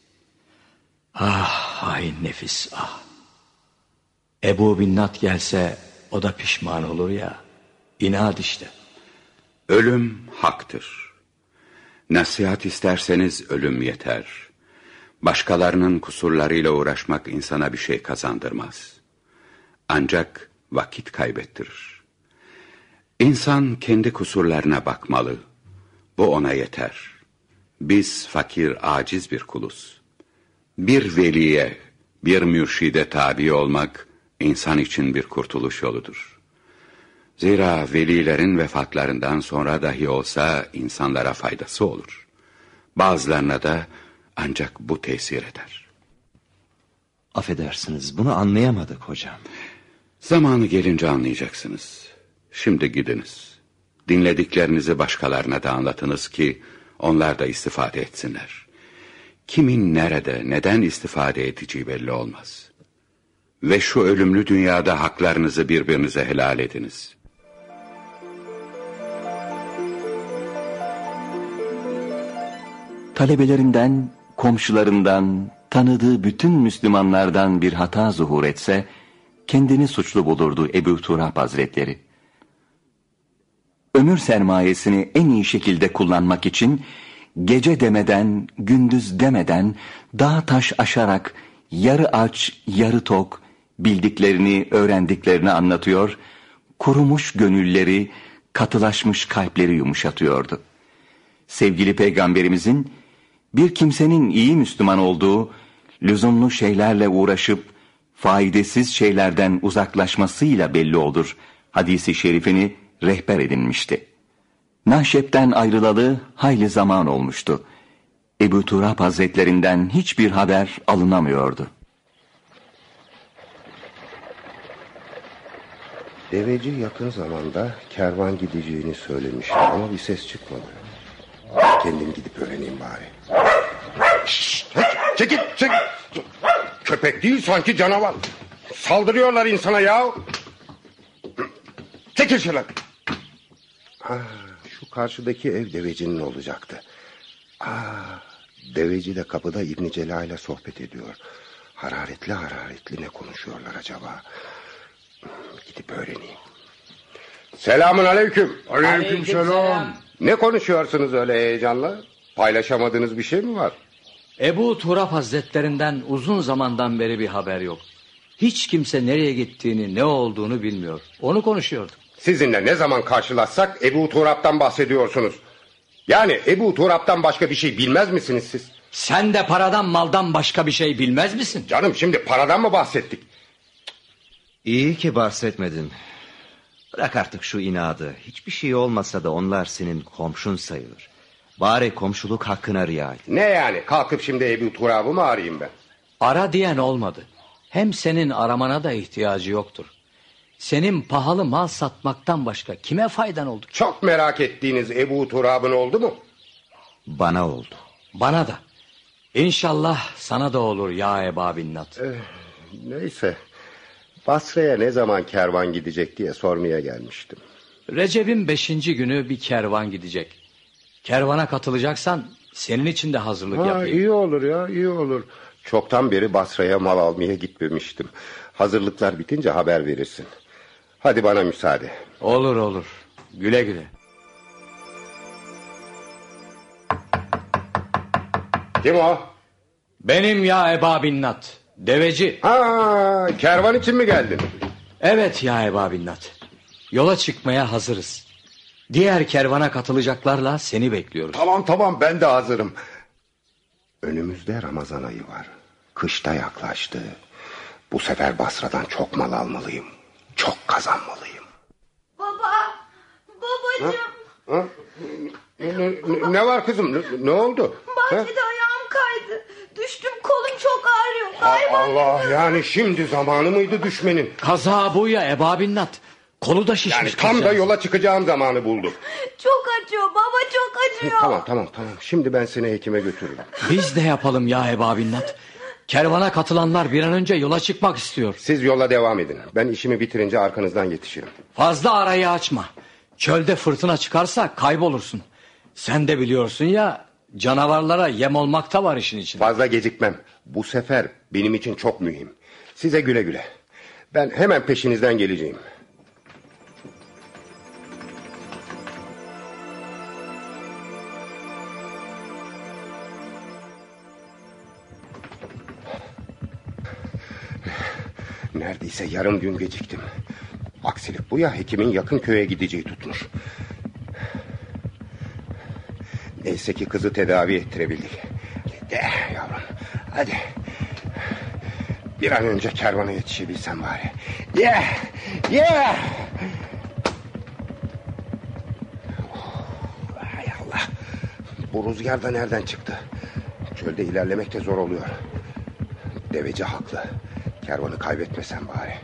Ah hain nefis ah. Ebu Binnat gelse o da pişman olur ya. İnat işte. Ölüm haktır. Nasihat isterseniz ölüm yeter. Başkalarının kusurlarıyla uğraşmak insana bir şey kazandırmaz. Ancak vakit kaybettirir. İnsan kendi kusurlarına bakmalı. Bu ona yeter. Biz fakir, aciz bir kuluz. Bir veliye, bir mürşide tabi olmak insan için bir kurtuluş yoludur. Zira velilerin vefatlarından sonra dahi olsa insanlara faydası olur. Bazılarına da ancak bu tesir eder. Affedersiniz, bunu anlayamadık hocam. Zamanı gelince anlayacaksınız. Şimdi gidiniz. Dinlediklerinizi başkalarına da anlatınız ki onlar da istifade etsinler. Kimin nerede, neden istifade edeceği belli olmaz. Ve şu ölümlü dünyada haklarınızı birbirinize helal ediniz. Talebelerinden, komşularından, tanıdığı bütün Müslümanlardan bir hata zuhur etse, kendini suçlu bulurdu Ebu Turab Hazretleri. Ömür sermayesini en iyi şekilde kullanmak için, gece demeden, gündüz demeden, dağ taş aşarak, yarı aç, yarı tok, bildiklerini, öğrendiklerini anlatıyor, kurumuş gönülleri, katılaşmış kalpleri yumuşatıyordu. Sevgili Peygamberimizin, bir kimsenin iyi Müslüman olduğu, lüzumlu şeylerle uğraşıp, faydasız şeylerden uzaklaşmasıyla belli olur, hadisi şerifini rehber edinmişti. Nahşep'ten ayrılalı hayli zaman olmuştu. Ebu Turab Hazretlerinden hiçbir haber alınamıyordu. Deveci yakın zamanda kervan gideceğini söylemişti ama bir ses çıkmadı. Kendim gidip öğreneyim bari. Şşt, çekil. Köpek değil sanki canavar. Saldırıyorlar insana ya. Çekil şöyle. Şu karşıdaki ev devecinin olacaktı. Deveci de kapıda İbn Cela ile sohbet ediyor. Hararetli ne konuşuyorlar acaba? Gidip öğreneyim. Selamun aleyküm. Aleykümselam. Ne konuşuyorsunuz öyle heyecanla? Paylaşamadığınız bir şey mi var? Ebu Turab Hazretlerinden uzun zamandan beri bir haber yok. Hiç kimse nereye gittiğini, ne olduğunu bilmiyor. Onu konuşuyorduk. Sizinle ne zaman karşılaşsak Ebu Turab'dan bahsediyorsunuz. Yani Ebu Turab'dan başka bir şey bilmez misiniz siz? Sen de paradan maldan başka bir şey bilmez misin? Canım şimdi paradan mı bahsettik? İyi ki bahsetmedin. Bırak artık şu inadı. Hiçbir şey olmasa da onlar senin komşun sayılır. Bari komşuluk hakkına riayet. Ne yani, kalkıp şimdi Ebu Turab'ı mı arayayım ben? Ara diyen olmadı. Hem senin aramana da ihtiyacı yoktur. Senin pahalı mal satmaktan başka kime faydan oldu? Çok merak ettiğiniz Ebu Turab'ın oldu mu? Bana oldu. Bana da. İnşallah sana da olur ya Eba Binnat. Neyse. Basra'ya ne zaman kervan gidecek diye sormaya gelmiştim. Recep'in 5. günü bir kervan gidecek. Kervana katılacaksan senin için de hazırlık yapayım. İyi olur ya, iyi olur. Çoktan beri Basra'ya mal almaya gitmemiştim. Hazırlıklar bitince haber verirsin. Hadi bana müsaade. Olur olur. Güle güle. Kim o? Benim ya Eba Binnat. Deveci. Kervan için mi geldin? Evet ya Eba Binnat. Yola çıkmaya hazırız. Diğer kervana katılacaklarla seni bekliyoruz. Tamam ben de hazırım. Önümüzde Ramazan ayı var. Kışta yaklaştı. Bu sefer Basra'dan çok mal almalıyım. Çok kazanmalıyım. Baba, babacığım. Ne var kızım? Ne oldu? Bahçede ayağım kaydı. Düştüm, kolum çok ağrıyor. Allah, yani şimdi zamanı mıydı düşmenin? Kaza bu ya Eba Binnat. Kolu da şişmiş. Yani tam da yola çıkacağım zamanı buldu. Çok acıyor baba, çok acıyor. Tamam. Şimdi ben seni hekime götürürüm. Biz de yapalım ya Eba Binnat. Kervana katılanlar bir an önce yola çıkmak istiyor. Siz yola devam edin. Ben işimi bitirince arkanızdan yetişirim. Fazla arayı açma. Çölde fırtına çıkarsa kaybolursun. Sen de biliyorsun ya, canavarlara yem olmak da var işin içinde. Fazla gecikmem. Bu sefer benim için çok mühim. Size güle güle. Ben hemen peşinizden geleceğim. Neredeyse yarım gün geciktim. Aksilik bu ya, hekimin yakın köye gideceği tutmuş. Neyse ki kızı tedavi ettirebildik. Yavrum, hadi. Bir an önce kervana yetişebilsem bari. Hay Allah. Bu rüzgar da nereden çıktı? Çölde ilerlemek de zor oluyor. Deveci haklı. Kervanı kaybetmesem bari.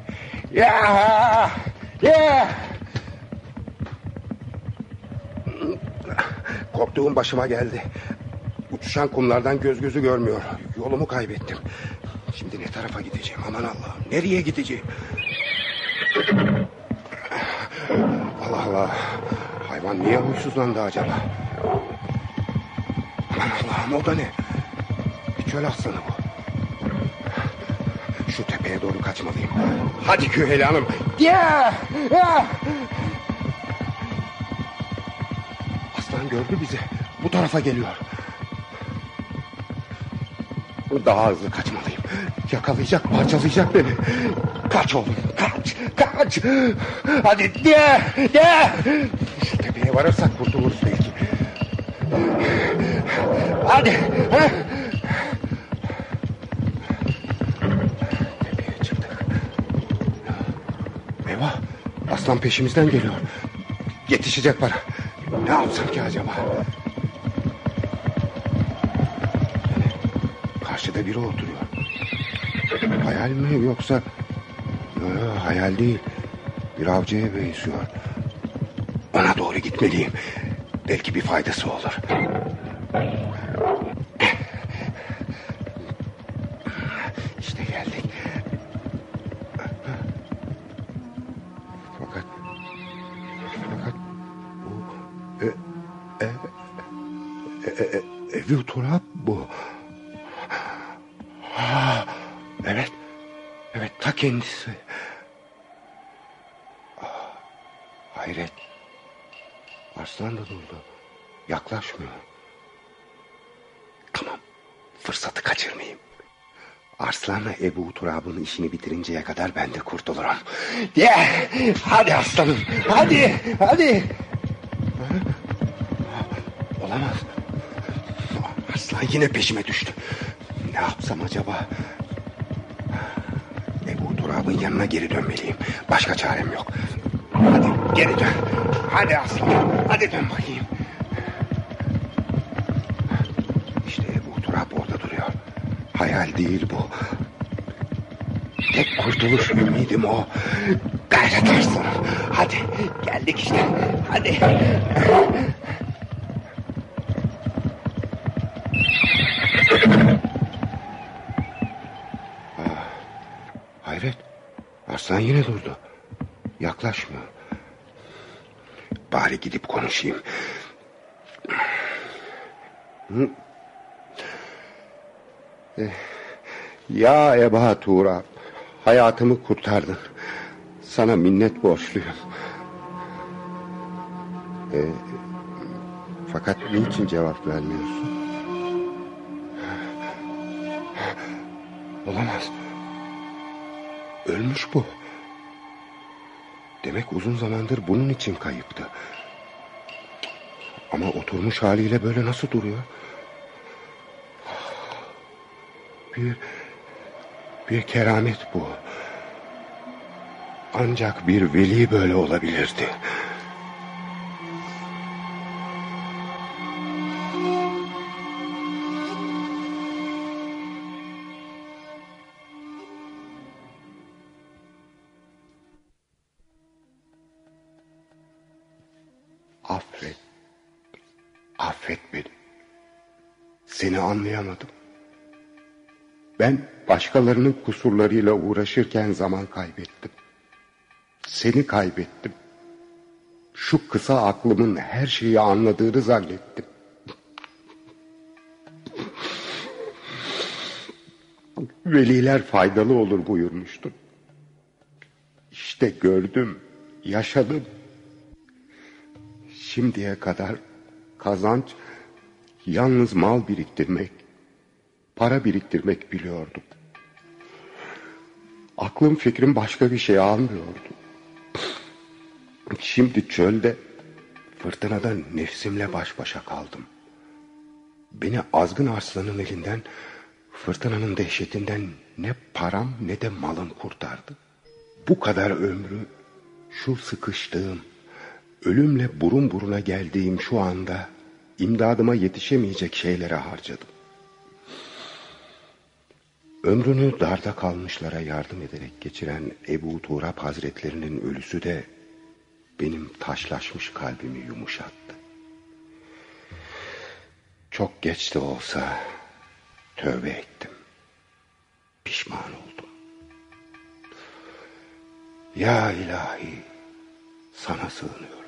Korktuğum başıma geldi. Uçuşan kumlardan göz gözü görmüyor. Yolumu kaybettim. Şimdi ne tarafa gideceğim? Aman Allah'ım, nereye gideceğim? Allah Allah. Hayvan niye huysuzlandı acaba? Aman Allah'ım, o da ne? Bir çöl aslanı bu. Şu tepeye doğru kaçmalıyım. Hadi Küheyli Hanım. Aslan gördü bizi. Bu tarafa geliyor. Daha hızlı kaçmalıyım. Yakalayacak, parçalayacak beni. Kaç oğlum, kaç. Hadi Şu tepeye varırsak kurtuluruz belki. Hadi. Tepeye çıktık. Eyvah, aslan peşimizden geliyor. Yetişecek bana. Ne yapsam ki acaba? Karşıda biri oturuyor. Hayal mi yoksa? Yok, hayal değil. Bir avcıya benziyor. Ona doğru gitmeliyim. Belki bir faydası olur. İşte geldik. Fakat bu Ebu Turab bu. Evet, ta kendisi. Hayret. Arslan da durdu. Yaklaşmıyor. Tamam. Fırsatı kaçırmayayım. Arslan'la Ebu Turab'ın işini bitirinceye kadar ben de kurtulurum. Hadi aslanım. Hadi. Olamaz. Arslan yine peşime düştü. Ne yapsam acaba? Ebu Turab'ın yanına geri dönmeliyim. Başka çarem yok. Hadi geri dön. Hadi aslanım. Hadi dön bakayım. İşte Ebu Turab orada duruyor. Hayal değil bu. Tek kurtuluş ümidim o. Gayret aslanım. Hadi geldik işte. Hadi. Hayret. Arslan yine durdu. Yaklaşmıyor. Bari gidip konuşayım. Ya Ebu Turab, hayatımı kurtardın. Sana minnet borçluyum. Fakat niçin cevap vermiyorsun? Olamaz. Ölmüş bu. Demek uzun zamandır bunun için kayıptı. Ama oturmuş haliyle böyle nasıl duruyor? Bir keramet bu. Ancak bir veli böyle olabilirdi. Affet beni. Seni anlayamadım. Ben başkalarının kusurlarıyla uğraşırken zaman kaybettim. Seni kaybettim. Şu kısa aklımın her şeyi anladığını zannettim. Veliler faydalı olur buyurmuştun. İşte gördüm, yaşadım. Şimdiye kadar kazanç yalnız mal biriktirmek, para biriktirmek biliyordum. Aklım fikrim başka bir şey almıyordu. Şimdi çölde, fırtınada nefsimle baş başa kaldım. Beni azgın arslanın elinden, fırtınanın dehşetinden ne param ne de malım kurtardı. Bu kadar ömrü şu sıkıştığım, ölümle burun buruna geldiğim şu anda imdadıma yetişemeyecek şeylere harcadım. Ömrünü darda kalmışlara yardım ederek geçiren Ebu Turab Hazretlerinin ölüsü de benim taşlaşmış kalbimi yumuşattı. Çok geç de olsa tövbe ettim. Pişman oldum. Ya ilahi, sana sığınıyorum.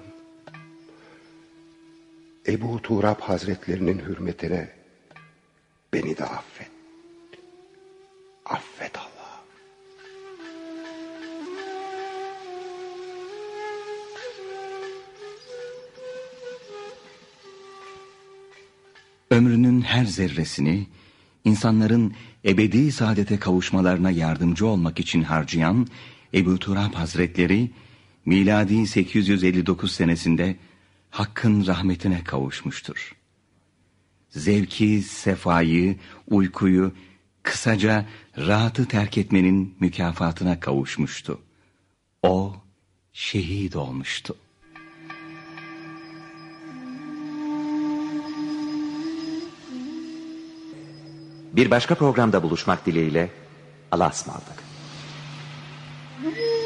Ebu Turab Hazretlerinin hürmetine beni de affet. Affet Allah. Ömrünün her zerresini insanların ebedi saadete kavuşmalarına yardımcı olmak için harcayan Ebu Turab Hazretleri miladi 859 senesinde Hakk'ın rahmetine kavuşmuştur. Zevki, sefayı, uykuyu, kısaca rahatı terk etmenin mükafatına kavuşmuştu. O şehit olmuştu. Bir başka programda buluşmak dileğiyle Allah'a ısmarladık.